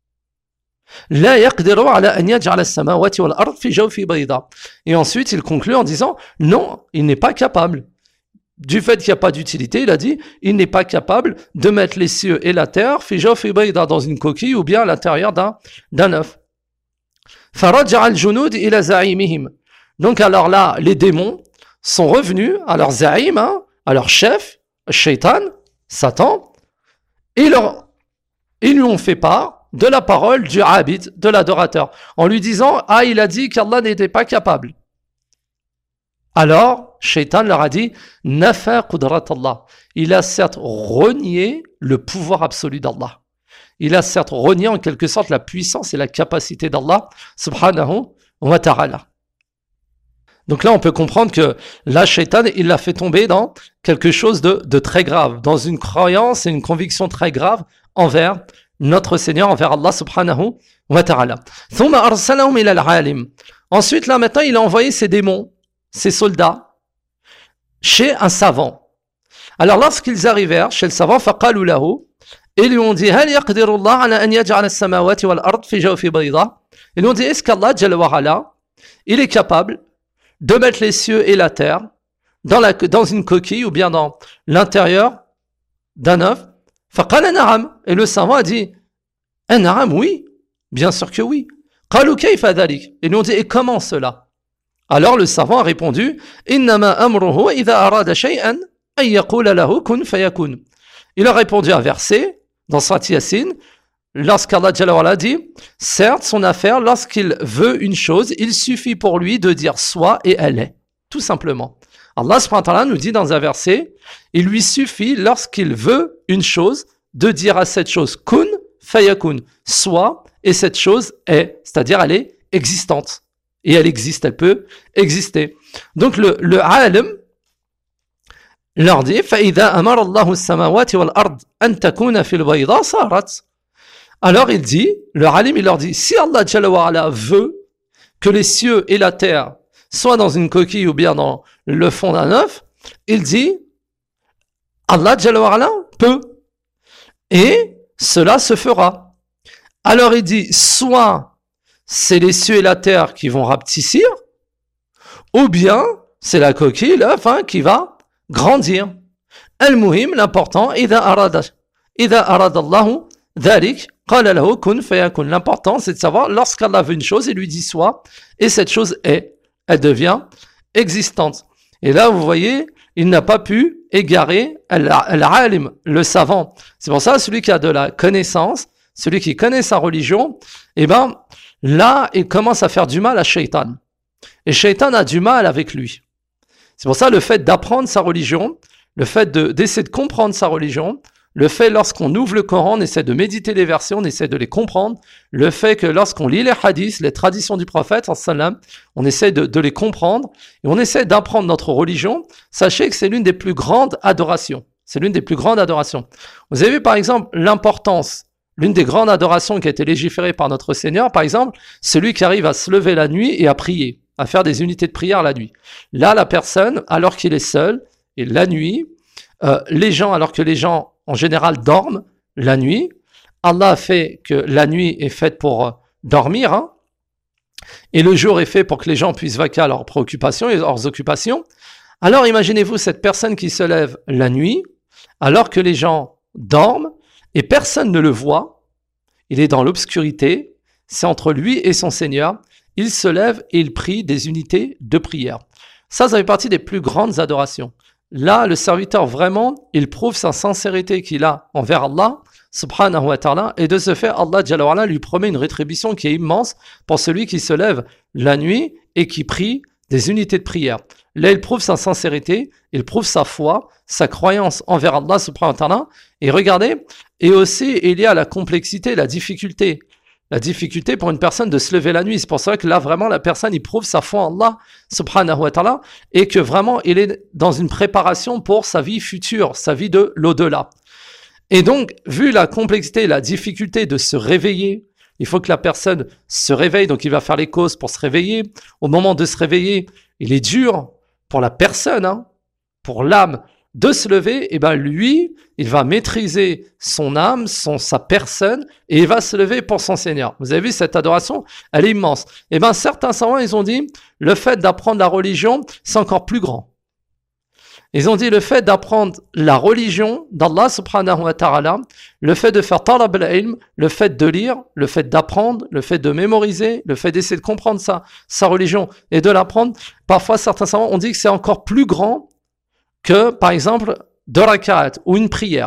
لا يقدر على أن يجعل السماوات والأرض في جوف بيضاء. Et ensuite, il conclut en disant, non, il n'est pas capable. Du fait qu'il n'y a pas d'utilité, il a dit, il n'est pas capable de mettre les cieux et la terre في جوف بيضاء, dans une coquille ou bien à l'intérieur d'un, d'un œuf. فرجع الجنود إلى زعيمهم. Donc alors là, les démons sont revenus à leur zaïm, hein, à leur chef, Shaitan, Satan, et leur, ils lui ont fait part de la parole du abid, de l'adorateur, en lui disant, ah, il a dit qu'Allah n'était pas capable. Alors, Shaitan leur a dit, nafa qudrat Allah. Il a certes renié le pouvoir absolu d'Allah. Il a certes renié en quelque sorte la puissance et la capacité d'Allah, subhanahu wa ta'ala. Donc là, on peut comprendre que là, Shaitan, il l'a fait tomber dans quelque chose de, de très grave, dans une croyance et une conviction très grave envers notre Seigneur, envers Allah subhanahu wa ta'ala. Ensuite, là, maintenant, il a envoyé ses démons, ses soldats, chez un savant. Alors, lorsqu'ils arrivèrent chez le savant, فَقَالُوا لَهُ, ils lui ont dit, هَلْ يَقْدِرُ اللَّهُ عَلَى أَنْ يَجْعَلَ السَّمَاوَاتِ وَالْأَرْضِ فِي جَوْفِ بَيْضَةٍ. Ils lui ont dit, est-ce qu'Allah, Jalla wa Ala, il est capable de mettre les cieux et la terre dans, la, dans une coquille ou bien dans l'intérieur d'un œuf? فَقَالَ نَعَمْ. Et le savant a dit, eh, نعم, oui, bien sûr que oui. قَالُوا كَيْفَ ذَلِكَ. Et nous ont dit, et comment cela? Alors le savant a répondu, إِنَّمَا أَمْرُهُ إِذَا أَرَادَ شَيْئًا أَنْ يَقُولَ لَهُ كُنْ فَيَكُونُ. Il a répondu un verset dans Surat Yasin, lorsqu'Allah Jalla wa Ala dit, certes, son affaire, lorsqu'il veut une chose, il suffit pour lui de dire soit et elle est, tout simplement. Allah subhanahu wa ta'ala nous dit dans un verset, il lui suffit, lorsqu'il veut une chose, de dire à cette chose kun fayakun, soit, et cette chose est, c'est-à-dire elle est existante. Et elle existe, elle peut exister. Donc le, le alim leur dit, فَإِذَا أَمَرَ اللَّهُ السَّمَاوَاتِ وَالْأَرْضِ أَن تَكُونَ فِي الْبَيْضَاءِ صَارَتْ. Alors il dit, le alim il leur dit, si Allah Jalla wa Ala veut que les cieux et la terre soient dans une coquille ou bien dans le fond d'un œuf, il dit, Allah Jalla wa Ala peut. Et cela se fera. Alors il dit, soit c'est les cieux et la terre qui vont rapetissir, ou bien c'est la coquille, l'œuf, hein, qui va grandir. Al-Muhim, l'important, إذا أراد إذا أراد الله ذلك قال له كن فيكون. L'important, c'est de savoir, lorsqu'Allah veut une chose, il lui dit soit, et cette chose est, elle devient existante. Et là, vous voyez, il n'a pas pu égarer al-alim, le savant. C'est pour ça, celui qui a de la connaissance, celui qui connaît sa religion, eh ben, là, il commence à faire du mal à Shaitan. Et Shaitan a du mal avec lui. C'est pour ça, le fait d'apprendre sa religion, le fait de, d'essayer de comprendre sa religion, le fait lorsqu'on ouvre le Coran, on essaie de méditer les versets, on essaie de les comprendre, le fait que lorsqu'on lit les hadiths, les traditions du prophète, on essaie de, de les comprendre et on essaie d'apprendre notre religion, sachez que c'est l'une des plus grandes adorations. C'est l'une des plus grandes adorations. Vous avez vu par exemple l'importance, l'une des grandes adorations qui a été légiférée par notre Seigneur, par exemple, celui qui arrive à se lever la nuit et à prier, à faire des unités de prière la nuit. Là, la personne, alors qu'il est seul, et la nuit, euh, les gens, alors que les gens en général dorment la nuit, Allah a fait que la nuit est faite pour euh, dormir, hein, et le jour est fait pour que les gens puissent vaquer à leurs préoccupations et leurs occupations. Alors imaginez-vous cette personne qui se lève la nuit, alors que les gens dorment, et personne ne le voit, il est dans l'obscurité, c'est entre lui et son Seigneur, il se lève et il prie des unités de prière. Ça, ça fait partie des plus grandes adorations. Là, le serviteur, vraiment, il prouve sa sincérité qu'il a envers Allah, subhanahu wa ta'ala, et de ce fait, Allah Jalla wa ala lui promet une rétribution qui est immense pour celui qui se lève la nuit et qui prie des unités de prière. Là, il prouve sa sincérité, il prouve sa foi, sa croyance envers Allah subhanahu wa ta'ala, et regardez, et aussi, il y a la complexité, la difficulté. La difficulté pour une personne de se lever la nuit. C'est pour ça que là, vraiment, la personne, il prouve sa foi en Allah, subhanahu wa ta'ala, et que vraiment, il est dans une préparation pour sa vie future, sa vie de l'au-delà. Et donc, vu la complexité, la difficulté de se réveiller, il faut que la personne se réveille, donc il va faire les causes pour se réveiller. Au moment de se réveiller, il est dur pour la personne, hein, pour l'âme, de se lever, et ben lui, il va maîtriser son âme, son, sa personne, et il va se lever pour son Seigneur. Vous avez vu, cette adoration, elle est immense. Et ben certains savants, ils ont dit, le fait d'apprendre la religion, c'est encore plus grand. Ils ont dit, le fait d'apprendre la religion d'Allah subhanahu wa ta'ala, le fait de faire talab al-ilm, le fait de lire, le fait d'apprendre, le fait de mémoriser, le fait d'essayer de comprendre sa, sa religion et de l'apprendre, parfois certains savants ont dit que c'est encore plus grand que, par exemple, deux rak'at ou une prière.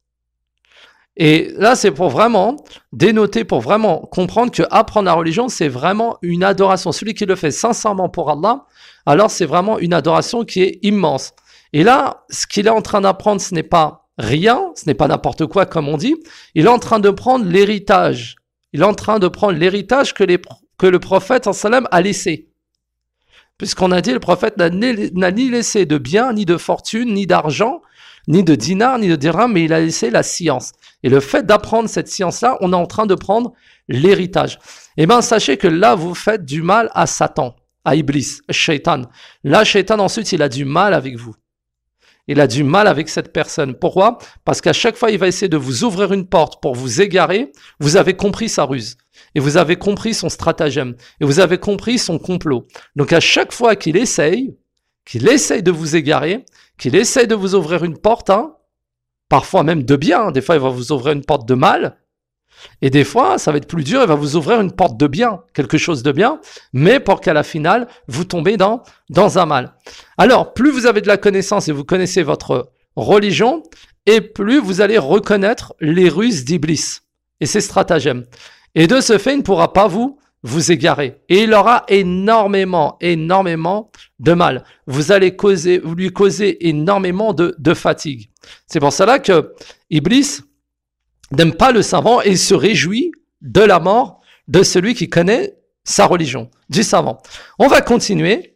Et là, c'est pour vraiment dénoter, pour vraiment comprendre que apprendre la religion, c'est vraiment une adoration. Celui qui le fait sincèrement pour Allah, alors c'est vraiment une adoration qui est immense. Et là, ce qu'il est en train d'apprendre, ce n'est pas rien, ce n'est pas n'importe quoi, comme on dit. Il est en train de prendre l'héritage. Il est en train de prendre l'héritage que, les, que le prophète en salam a laissé. Puisqu'on a dit, le prophète n'a ni laissé de biens, ni de fortune, ni d'argent, ni de dinars, ni de dirhams, mais il a laissé la science. Et le fait d'apprendre cette science-là, on est en train de prendre l'héritage. Eh bien, sachez que là, vous faites du mal à Satan, à Iblis, à Shaitan. Là, Shaitan, ensuite, il a du mal avec vous. Il a du mal avec cette personne. Pourquoi ? Parce qu'à chaque fois, il va essayer de vous ouvrir une porte pour vous égarer. Vous avez compris sa ruse. Et vous avez compris son stratagème. Et vous avez compris son complot. Donc à chaque fois qu'il essaye, qu'il essaye de vous égarer, qu'il essaye de vous ouvrir une porte, hein, parfois même de bien, des fois il va vous ouvrir une porte de mal, et des fois ça va être plus dur, il va vous ouvrir une porte de bien, quelque chose de bien, mais pour qu'à la finale, vous tombez dans, dans un mal. Alors, plus vous avez de la connaissance et vous connaissez votre religion, et plus vous allez reconnaître les ruses d'Iblis et ses stratagèmes. Et de ce fait, il ne pourra pas vous, vous égarer. Et il aura énormément, énormément de mal. Vous allez causer, vous lui causer énormément de, de fatigue. C'est pour cela que Iblis n'aime pas le savant et se réjouit de la mort de celui qui connaît sa religion, du savant. On va continuer.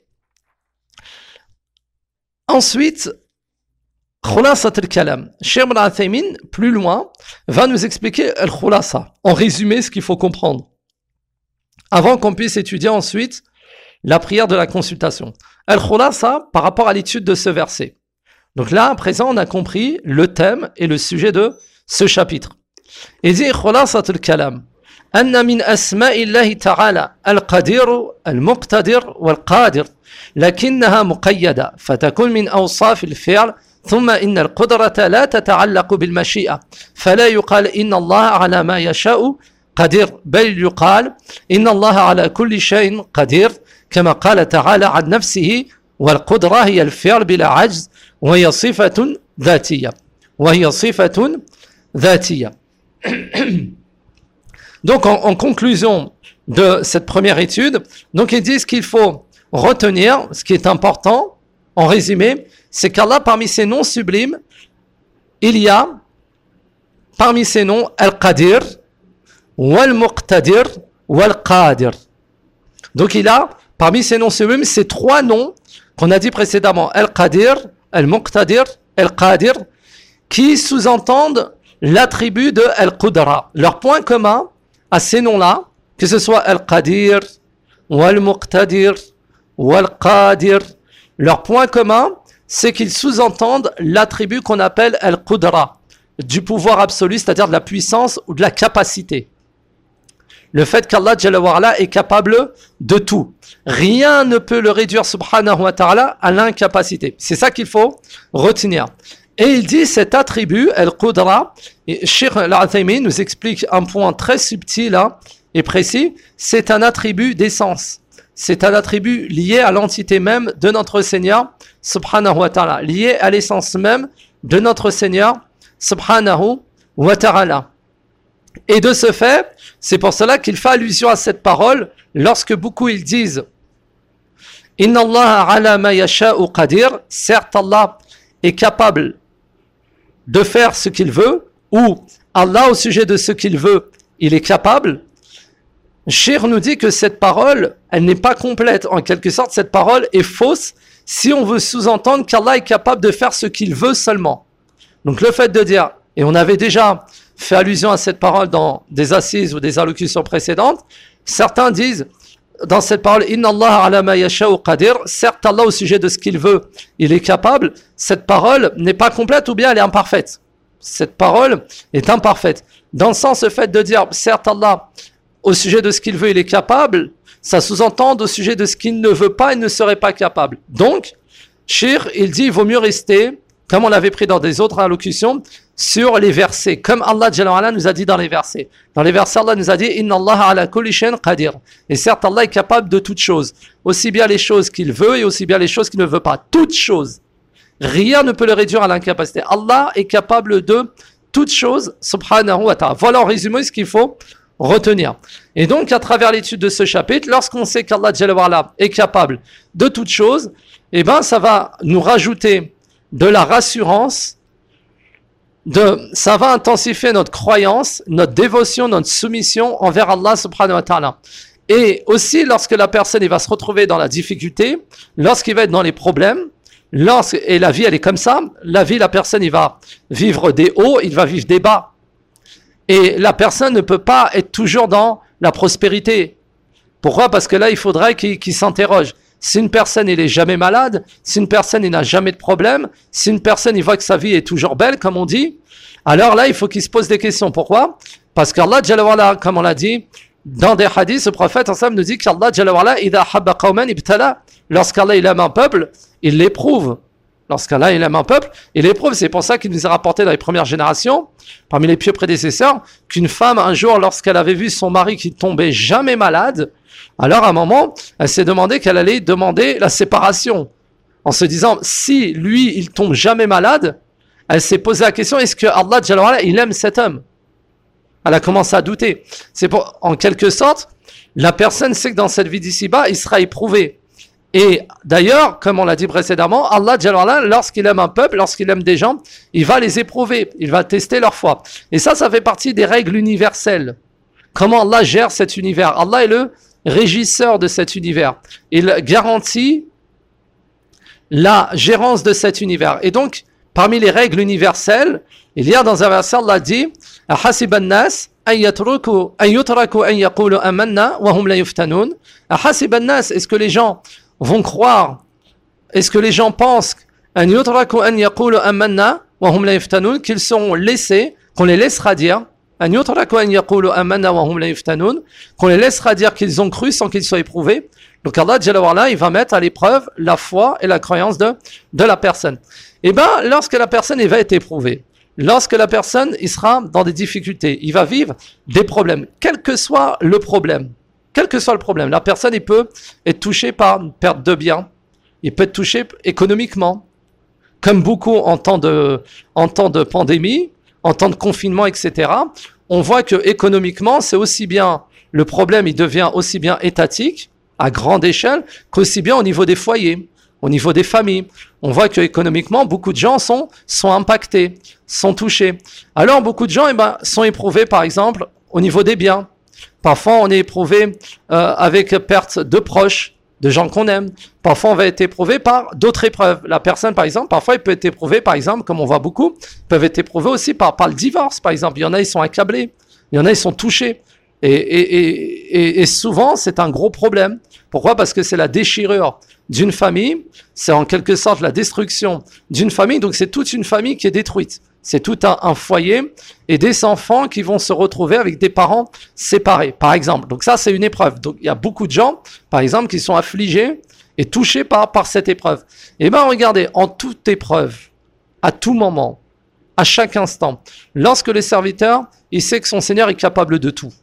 Ensuite, Khulasat al-Kalam. Cheikh Ibn Uthaymin, plus loin, va nous expliquer al-Khulasa, en résumé ce qu'il faut comprendre, avant qu'on puisse étudier ensuite la prière de la consultation. Al-Khulasa, par rapport à l'étude de ce verset. Donc là, à présent, on a compris le thème et le sujet de ce chapitre. Il dit Khulasat al-Kalam. أن من أسماء الله تعالى القدير المقتدر والقادر لكنها مقيدة فتكون من أوصاف الفعل ثم إن القدرة لا تتعلق بالمشيئة فلا يقال إن الله على ما يشاء قدير بل يقال إن الله على كل شيء قدير كما قال تعالى عن نفسه والقدرة هي الفعل بلا عجز وهي صفة ذاتية وهي صفة ذاتية. Donc, en, en conclusion de cette première étude, donc ils disent qu'il faut retenir, ce qui est important, en résumé, c'est qu'Allah, parmi ses noms sublimes, il y a parmi ces noms, Al-Qadir, Wal-Muqtadir, Wal-Qadir. Donc il a, parmi ces noms sublimes, ces trois noms qu'on a dit précédemment, Al-Qadir, Al-Muqtadir, Al-Qadir, qui sous-entendent l'attribut de Al-Qudra. Leur point commun à ces noms-là, que ce soit Al-Qadir, Wal-Muqtadir, Wal-Qadir, leur point commun, c'est qu'ils sous-entendent l'attribut qu'on appelle Al-Qudra, du pouvoir absolu, c'est-à-dire de la puissance ou de la capacité. Le fait qu'Allah Jalla wa Ala est capable de tout. Rien ne peut le réduire, subhanahu wa ta'ala, à l'incapacité. C'est ça qu'il faut retenir. Et il dit cet attribut, Al-Qudra, et Cheikh Al-Uthaymin nous explique un point très subtil hein, et précis, c'est un attribut d'essence. C'est un attribut lié à l'entité même de notre Seigneur, subhanahu wa ta'ala, lié à l'essence même de notre Seigneur, subhanahu wa ta'ala. Et de ce fait, c'est pour cela qu'il fait allusion à cette parole lorsque beaucoup ils disent « Inna Allah ala ma yasha'u qadir » certes Allah est capable de faire ce qu'il veut, ou Allah au sujet de ce qu'il veut, il est capable. Cheikh nous dit que cette parole, elle n'est pas complète. En quelque sorte, cette parole est fausse si on veut sous-entendre qu'Allah est capable de faire ce qu'il veut seulement. Donc le fait de dire, et on avait déjà fait allusion à cette parole dans des assises ou des allocutions précédentes, certains disent dans cette parole « Inna Allah ala ma yasha'u qadir » certes Allah au sujet de ce qu'il veut, il est capable. Cette parole n'est pas complète ou bien elle est imparfaite. Cette parole est imparfaite. Dans le sens, le fait de dire certes Allah au sujet de ce qu'il veut, il est capable, ça sous-entend au sujet de ce qu'il ne veut pas, il ne serait pas capable. Donc, Shir, il dit, il vaut mieux rester, comme on l'avait pris dans des autres allocutions, sur les versets, comme Allah Jalla wa Ala nous a dit dans les versets. Dans les versets, Allah nous a dit, Inna Allah ala kulli shay'in qadir. Et certes, Allah est capable de toutes choses, aussi bien les choses qu'il veut et aussi bien les choses qu'il ne veut pas. Toutes choses. Rien ne peut le réduire à l'incapacité. Allah est capable de toutes choses, subhanahu wa ta'ala. Voilà en résumé ce qu'il faut retenir. Et donc, à travers l'étude de ce chapitre, lorsqu'on sait qu'Allah Jalla wa Ala est capable de toutes choses, eh ben, ça va nous rajouter de la rassurance, de, ça va intensifier notre croyance, notre dévotion, notre soumission envers Allah subhanahu wa ta'ala. Et aussi, lorsque la personne il va se retrouver dans la difficulté, lorsqu'il va être dans les problèmes, lorsque, et la vie elle est comme ça, la vie, la personne il va vivre des hauts, il va vivre des bas. Et la personne ne peut pas être toujours dans la prospérité. Pourquoi ? Parce que là, il faudrait qu'il, qu'il s'interroge. Si une personne, il est jamais malade, si une personne, il n'a jamais de problème, si une personne, il voit que sa vie est toujours belle, comme on dit, alors là, il faut qu'il se pose des questions. Pourquoi ? Parce qu'Allah, Jalla wa Ala, comme on l'a dit, dans des hadiths, le prophète ensemble nous dit qu'Allah, Jalla wa Ala, idha habba qawman ibtala. Lorsqu'Allah, il aime un peuple, il l'éprouve. Lorsqu'Allah, il aime un peuple, il l'éprouve. C'est pour ça qu'il nous a rapporté dans les premières générations, parmi les pieux prédécesseurs, qu'une femme, un jour, lorsqu'elle avait vu son mari qui tombait jamais malade, alors à un moment, elle s'est demandé qu'elle allait demander la séparation. En se disant, si lui, il tombe jamais malade, elle s'est posé la question, est-ce que Allah, Jalla wa Ala, il aime cet homme ? Elle a commencé à douter. C'est pour, en quelque sorte, la personne sait que dans cette vie d'ici-bas, il sera éprouvé. Et d'ailleurs, comme on l'a dit précédemment, Allah Jalla wa Ala, lorsqu'il aime un peuple, lorsqu'il aime des gens, il va les éprouver, il va tester leur foi. Et ça, ça fait partie des règles universelles. Comment Allah gère cet univers ? Allah est le régisseur de cet univers. Il garantit la gérance de cet univers. Et donc, parmi les règles universelles, il y a dans un verset, Allah dit « Ahasiban nas an yatraku an yutraku an yaqulu amanna wa hum la yuftanun » Ahasiban nas, est-ce que les gens vont croire, est-ce que les gens pensent an yutraku an yaqulu amanna wa hum la yuftanun, qu'ils seront laissés, qu'on les laissera dire an yutraku an yaqulu amanna wa hum la yuftanun, qu'on les laissera dire qu'ils ont cru sans qu'ils soient éprouvés. Donc Allah Jalla wa Ala, il va mettre à l'épreuve la foi et la croyance de, de la personne. Et bien, lorsque la personne il va être éprouvée, lorsque la personne il sera dans des difficultés, il va vivre des problèmes, quel que soit le problème, quel que soit le problème, la personne il peut être touchée par une perte de biens, il peut être touché économiquement, comme beaucoup en temps de, en temps de pandémie, en temps de confinement, et cetera. On voit que économiquement, c'est aussi bien, le problème il devient aussi bien étatique, à grande échelle, qu'aussi bien au niveau des foyers. au niveau des familles. On voit qu'économiquement, beaucoup de gens sont, sont impactés, sont touchés. Alors, beaucoup de gens eh ben, sont éprouvés, par exemple, au niveau des biens. Parfois, on est éprouvé euh, avec perte de proches, de gens qu'on aime. Parfois, on va être éprouvé par d'autres épreuves. La personne, par exemple, parfois, il peut être éprouvé, par exemple, comme on voit beaucoup, peuvent être éprouvés aussi par, par le divorce, par exemple. Il y en a, ils sont accablés. Il y en a, ils sont touchés. Et, et, et, et, et souvent, c'est un gros problème. Pourquoi ? Parce que c'est la déchirure d'une famille. C'est en quelque sorte la destruction d'une famille. Donc, c'est toute une famille qui est détruite. C'est tout un, un foyer et des enfants qui vont se retrouver avec des parents séparés, par exemple. Donc ça, c'est une épreuve. Donc il y a beaucoup de gens, par exemple, qui sont affligés et touchés par, par cette épreuve. Eh bien, regardez, en toute épreuve, à tout moment, à chaque instant, lorsque le serviteur, il sait que son Seigneur est capable de tout.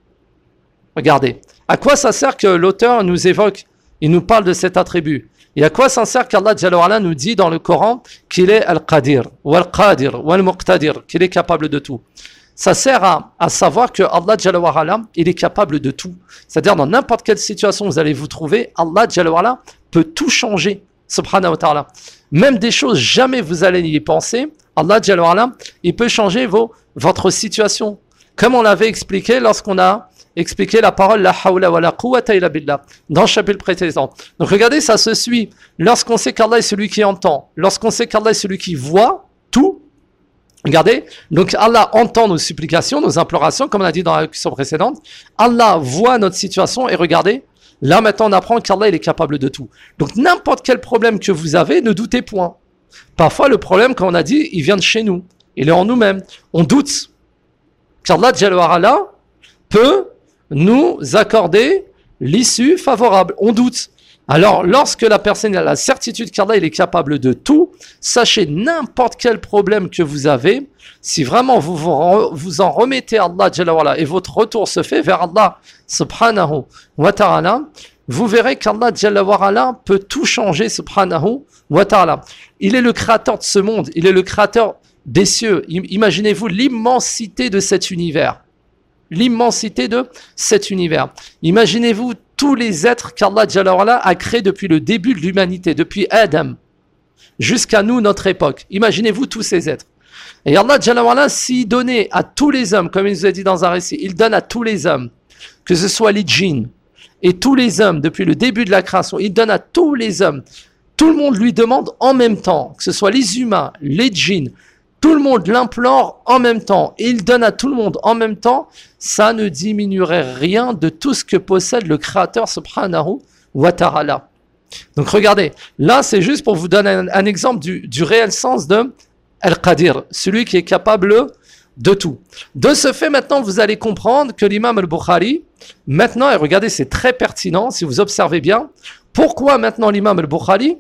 Regardez, à quoi ça sert que l'auteur nous évoque, il nous parle de cet attribut ? Et à quoi ça sert qu'Allah Jalla wa Ala nous dit dans le Coran qu'il est Al-Qadir, ou Al-Qadir, ou Al-Muqtadir, qu'il est capable de tout. Ça sert à, à savoir que Allah Jalla wa Ala, il est capable de tout. C'est-à-dire dans n'importe quelle situation vous allez vous trouver, Allah Jalla wa Ala peut tout changer, subhanahu wa ta'ala. Même des choses jamais vous allez y penser, Allah Jalla wa Ala, il peut changer vos, votre situation. Comme on l'avait expliqué lorsqu'on a expliquer la parole la hawla wa la quwwata illa billah dans le chapitre précédent. Donc regardez, ça se suit. Lorsqu'on sait qu'Allah est celui qui entend, lorsqu'on sait qu'Allah est celui qui voit tout, regardez, donc Allah entend nos supplications, nos implorations, comme on a dit dans la question précédente. Allah voit notre situation et regardez, là maintenant on apprend qu'Allah il est capable de tout. Donc n'importe quel problème que vous avez, ne doutez point. Parfois le problème, comme on a dit, il vient de chez nous, il est en nous-mêmes. On doute qu'Allah Jalla wa Ala peut nous accorder l'issue favorable. On doute. Alors, lorsque la personne a la certitude qu'Allah il est capable de tout, sachez n'importe quel problème que vous avez, si vraiment vous vous, vous en remettez à Allah Jalla wa Ala et votre retour se fait vers Allah subhanahu wa ta'ala, vous verrez qu'Allah Jalla wa Ala peut tout changer subhanahu wa ta'ala. Il est le créateur de ce monde, il est le créateur des cieux. Imaginez-vous l'immensité de cet univers. L'immensité de cet univers. Imaginez-vous tous les êtres qu'Allah Jalla wa Ala a créés depuis le début de l'humanité, depuis Adam, jusqu'à nous, notre époque. Imaginez-vous tous ces êtres. Et Allah Jalla wa Ala, s'il donnait à tous les hommes, comme il nous a dit dans un récit, il donne à tous les hommes, que ce soit les djinns, et tous les hommes, depuis le début de la création, il donne à tous les hommes, tout le monde lui demande en même temps, que ce soit les humains, les djinns, tout le monde l'implore en même temps, et il donne à tout le monde en même temps, ça ne diminuerait rien de tout ce que possède le Créateur subhanahu wa ta'ala. Donc regardez, là c'est juste pour vous donner un, un exemple du, du réel sens de Al-Qadir, celui qui est capable de tout. De ce fait, maintenant vous allez comprendre que l'imam al-Bukhari, maintenant, et regardez c'est très pertinent si vous observez bien, pourquoi maintenant l'imam al-Bukhari,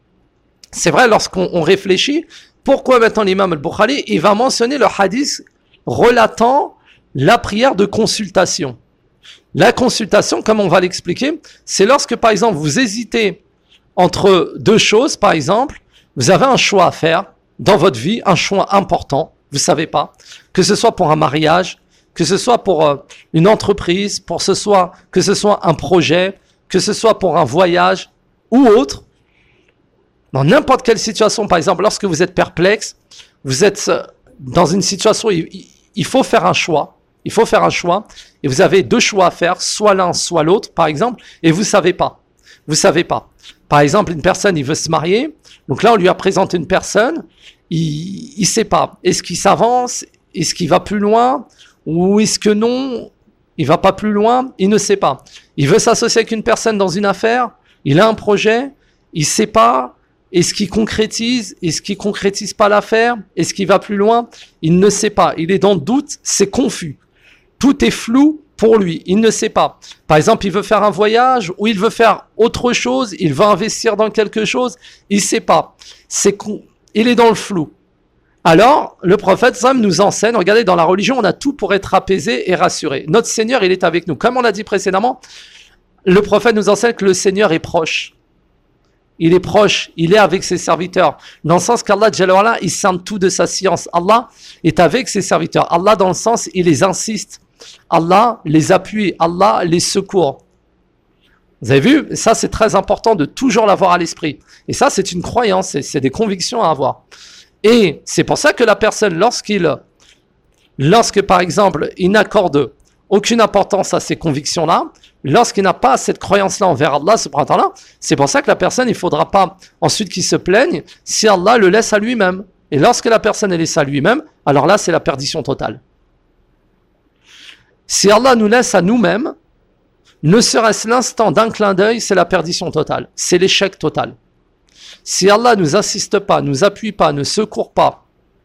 c'est vrai lorsqu'on on réfléchit, pourquoi maintenant l'imam al-Bukhari, il va mentionner le hadith relatant la prière de consultation. La consultation, comme on va l'expliquer, c'est lorsque par exemple vous hésitez entre deux choses, par exemple, vous avez un choix à faire dans votre vie, un choix important, vous savez pas, que ce soit pour un mariage, que ce soit pour euh, une entreprise, pour ce soit, que ce soit un projet, que ce soit pour un voyage ou autre. Dans n'importe quelle situation, par exemple, lorsque vous êtes perplexe, vous êtes dans une situation où il, il faut faire un choix, il faut faire un choix, et vous avez deux choix à faire, soit l'un, soit l'autre, par exemple, et vous savez pas. Vous savez pas. Par exemple, une personne, il veut se marier, donc là, on lui a présenté une personne, il ne sait pas. Est-ce qu'il s'avance? Est-ce qu'il va plus loin? Ou est-ce que non, il va pas plus loin? Il ne sait pas. Il veut s'associer avec une personne dans une affaire, il a un projet, il sait pas. Est-ce qu'il concrétise? Est-ce qu'il concrétise pas l'affaire? Est-ce qu'il va plus loin? Il ne sait pas. Il est dans le doute, c'est confus. Tout est flou pour lui. Il ne sait pas. Par exemple, il veut faire un voyage ou il veut faire autre chose. Il veut investir dans quelque chose. Il ne sait pas. C'est con... Il est dans le flou. Alors, le prophète Sam nous enseigne, regardez, dans la religion, on a tout pour être apaisé et rassuré. Notre Seigneur, il est avec nous. Comme on l'a dit précédemment, le prophète nous enseigne que le Seigneur est proche. Il est proche, il est avec ses serviteurs. Dans le sens qu'Allah, Jalla wa Ala, il scinde tout de sa science. Allah est avec ses serviteurs. Allah, dans le sens, il les insiste. Allah les appuie. Allah les secourt. Vous avez vu, ça c'est très important de toujours l'avoir à l'esprit. Et ça c'est une croyance, c'est, c'est des convictions à avoir. Et c'est pour ça que la personne, lorsqu'il, lorsque par exemple, il n'accorde aucune importance à ces convictions-là, lorsqu'il n'a pas cette croyance-là envers Allah, subhanahu wa ta'ala, c'est pour ça que la personne, il ne faudra pas ensuite qu'il se plaigne si Allah le laisse à lui-même. Et lorsque la personne est laissée à lui-même, alors là c'est la perdition totale. Si Allah nous laisse à nous-mêmes, ne serait-ce l'instant d'un clin d'œil, c'est la perdition totale, c'est l'échec total. Si Allah ne nous assiste pas, nous appuie pas, ne secourt pas,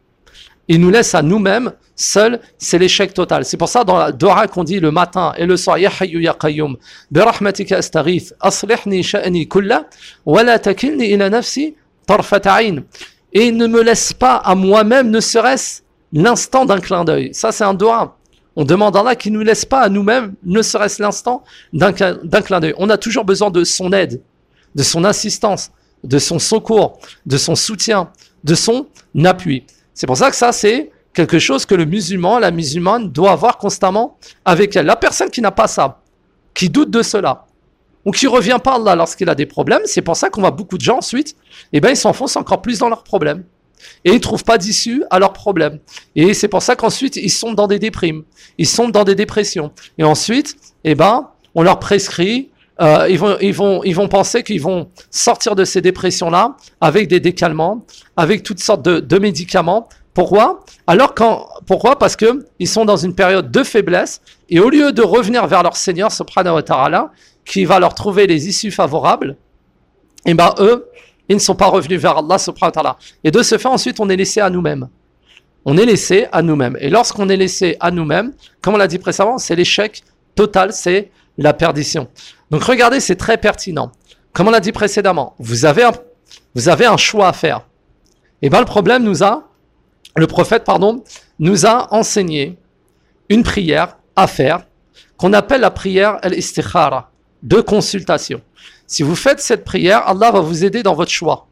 il nous laisse à nous-mêmes, seul, c'est l'échec total. C'est pour ça dans la dua qu'on dit le matin et le soir, Ya Hayyu Ya Qayyum, bi rahmatika astaghith, aslihni sha'ni kulla, wa la takilni ila nafsi tarfat ayn. Et ne me laisse pas à moi-même, ne serait-ce l'instant d'un clin d'œil. Ça c'est un dua. On demande à Allah qu'il ne nous laisse pas à nous-mêmes, ne serait-ce l'instant d'un, d'un clin d'œil. On a toujours besoin de son aide, de son assistance, de son secours, de son soutien, de son appui. C'est pour ça que ça, c'est quelque chose que le musulman, la musulmane doit avoir constamment avec elle. La personne qui n'a pas ça, qui doute de cela, ou qui ne revient pas à Allah lorsqu'il a des problèmes, c'est pour ça qu'on voit beaucoup de gens ensuite, eh ben, ils s'enfoncent encore plus dans leurs problèmes. Et ils ne trouvent pas d'issue à leurs problèmes. Et c'est pour ça qu'ensuite, ils sont dans des déprimes. Ils sont dans des dépressions. Et ensuite, eh ben, on leur prescrit, euh, ils, vont, ils, vont, ils vont penser qu'ils vont sortir de ces dépressions-là avec des décalmants, avec toutes sortes de, de médicaments. Pourquoi ? Alors quand, pourquoi ? Parce qu'ils sont dans une période de faiblesse. Et au lieu de revenir vers leur Seigneur, subhanahu wa ta'ala, qui va leur trouver les issues favorables, eh ben, eux, ils ne sont pas revenus vers Allah subhanahu wa ta'ala. Et de ce fait, ensuite, on est laissé à nous-mêmes. On est laissé à nous-mêmes. Et lorsqu'on est laissé à nous-mêmes, comme on l'a dit précédemment, c'est l'échec total, c'est la perdition. Donc regardez, c'est très pertinent. Comme on l'a dit précédemment, vous avez un, vous avez un choix à faire. Et bien le problème nous a, le prophète, pardon, nous a enseigné une prière à faire qu'on appelle la prière al-istikhara, de consultation. Si vous faites cette prière, Allah va vous aider dans votre choix.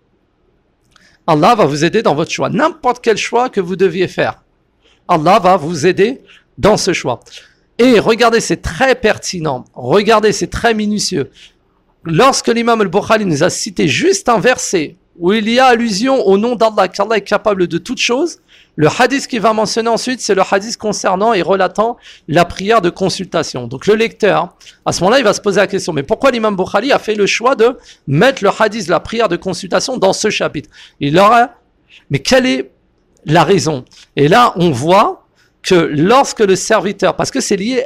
Allah va vous aider dans votre choix. N'importe quel choix que vous deviez faire, Allah va vous aider dans ce choix. Et regardez, c'est très pertinent. Regardez, c'est très minutieux. Lorsque l'imam al-Bukhari nous a cité juste un verset où il y a allusion au nom d'Allah, qu'Allah est capable de toutes choses, le hadith qu'il va mentionner ensuite, c'est le hadith concernant et relatant la prière de consultation. Donc le lecteur, à ce moment-là, il va se poser la question, mais pourquoi l'imam Bukhari a fait le choix de mettre le hadith de la prière de consultation dans ce chapitre ? Il aura, mais quelle est la raison ? Et là, on voit que lorsque le serviteur, parce que c'est lié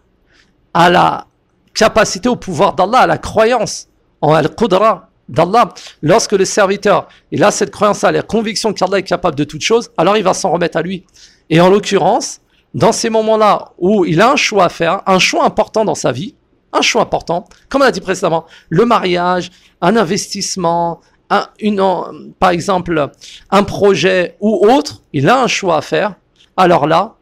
à la capacité au pouvoir d'Allah, à la croyance en al-Qudra d'Allah, lorsque le serviteur, il a cette croyance, la conviction qu'Allah est capable de toutes choses, alors il va s'en remettre à lui. Et en l'occurrence, dans ces moments-là où il a un choix à faire, un choix important dans sa vie, un choix important, comme on a dit précédemment, le mariage, un investissement, un, une, par exemple, un projet ou autre, il a un choix à faire, alors là,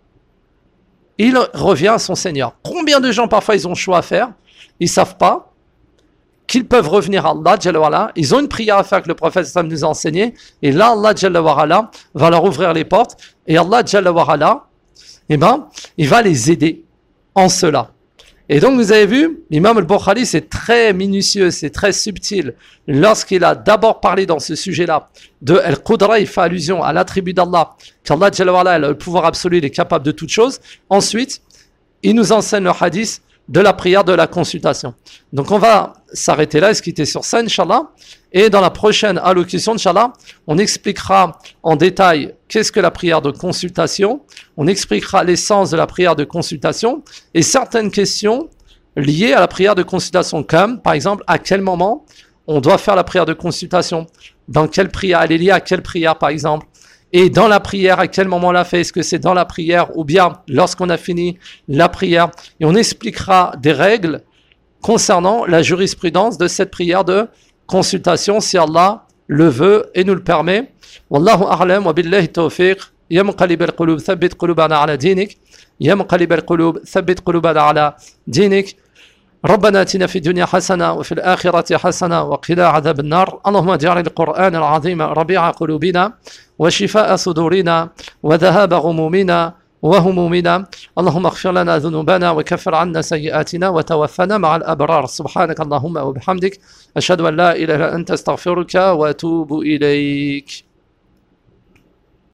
il revient à son Seigneur. Combien de gens parfois ils ont un choix à faire, ils ne savent pas qu'ils peuvent revenir à Allah Jalla wa Ala. Ils ont une prière à faire que le prophète nous a enseigné, et là Allah Jalla wa Ala va leur ouvrir les portes, et Allah Jalla wa Ala, eh ben, il va les aider en cela. Et donc vous avez vu, l'imam al-Bukhari, c'est très minutieux, c'est très subtil. Lorsqu'il a d'abord parlé dans ce sujet-là de Al-Qudra, il fait allusion à l'attribut d'Allah, qu'Allah Jalla wa Ala a le pouvoir absolu, il est capable de toutes choses. Ensuite, il nous enseigne le hadith de la prière de la consultation. Donc on va s'arrêter là et se quitter sur ça, Inch'Allah. Et dans la prochaine allocution, Inch'Allah, on expliquera en détail qu'est-ce que la prière de consultation, on expliquera l'essence de la prière de consultation et certaines questions liées à la prière de consultation, comme par exemple à quel moment on doit faire la prière de consultation, dans quelle prière, elle est liée à quelle prière par exemple, et dans la prière, à quel moment on l'a fait, est-ce que c'est dans la prière ou bien lorsqu'on a fini la prière, et on expliquera des règles concernant la jurisprudence de cette prière de consultation si Allah le veut et nous le permet. Wallahu a'lam wa billahi tawfiq. Ya muqallib al-qulub thabbit qulubana ala dinik. Ya muqallib al-qulub thabbit qulubana ala dinik. ربنا اتنا في الدنيا حسنه وفي الاخره حسنه وقنا عذاب النار اللهم اجعل القران العظيم ربيع قلوبنا وشفاء صدورنا وذهاب غمومنا وهمومنا. اللهم اغفر لنا ذنوبنا وكفر عنا سيئاتنا وتوفنا مع الأبرار. سبحانك اللهم وبحمدك أشهد أن لا إله إلا أنت أستغفرك وأتوب إليك.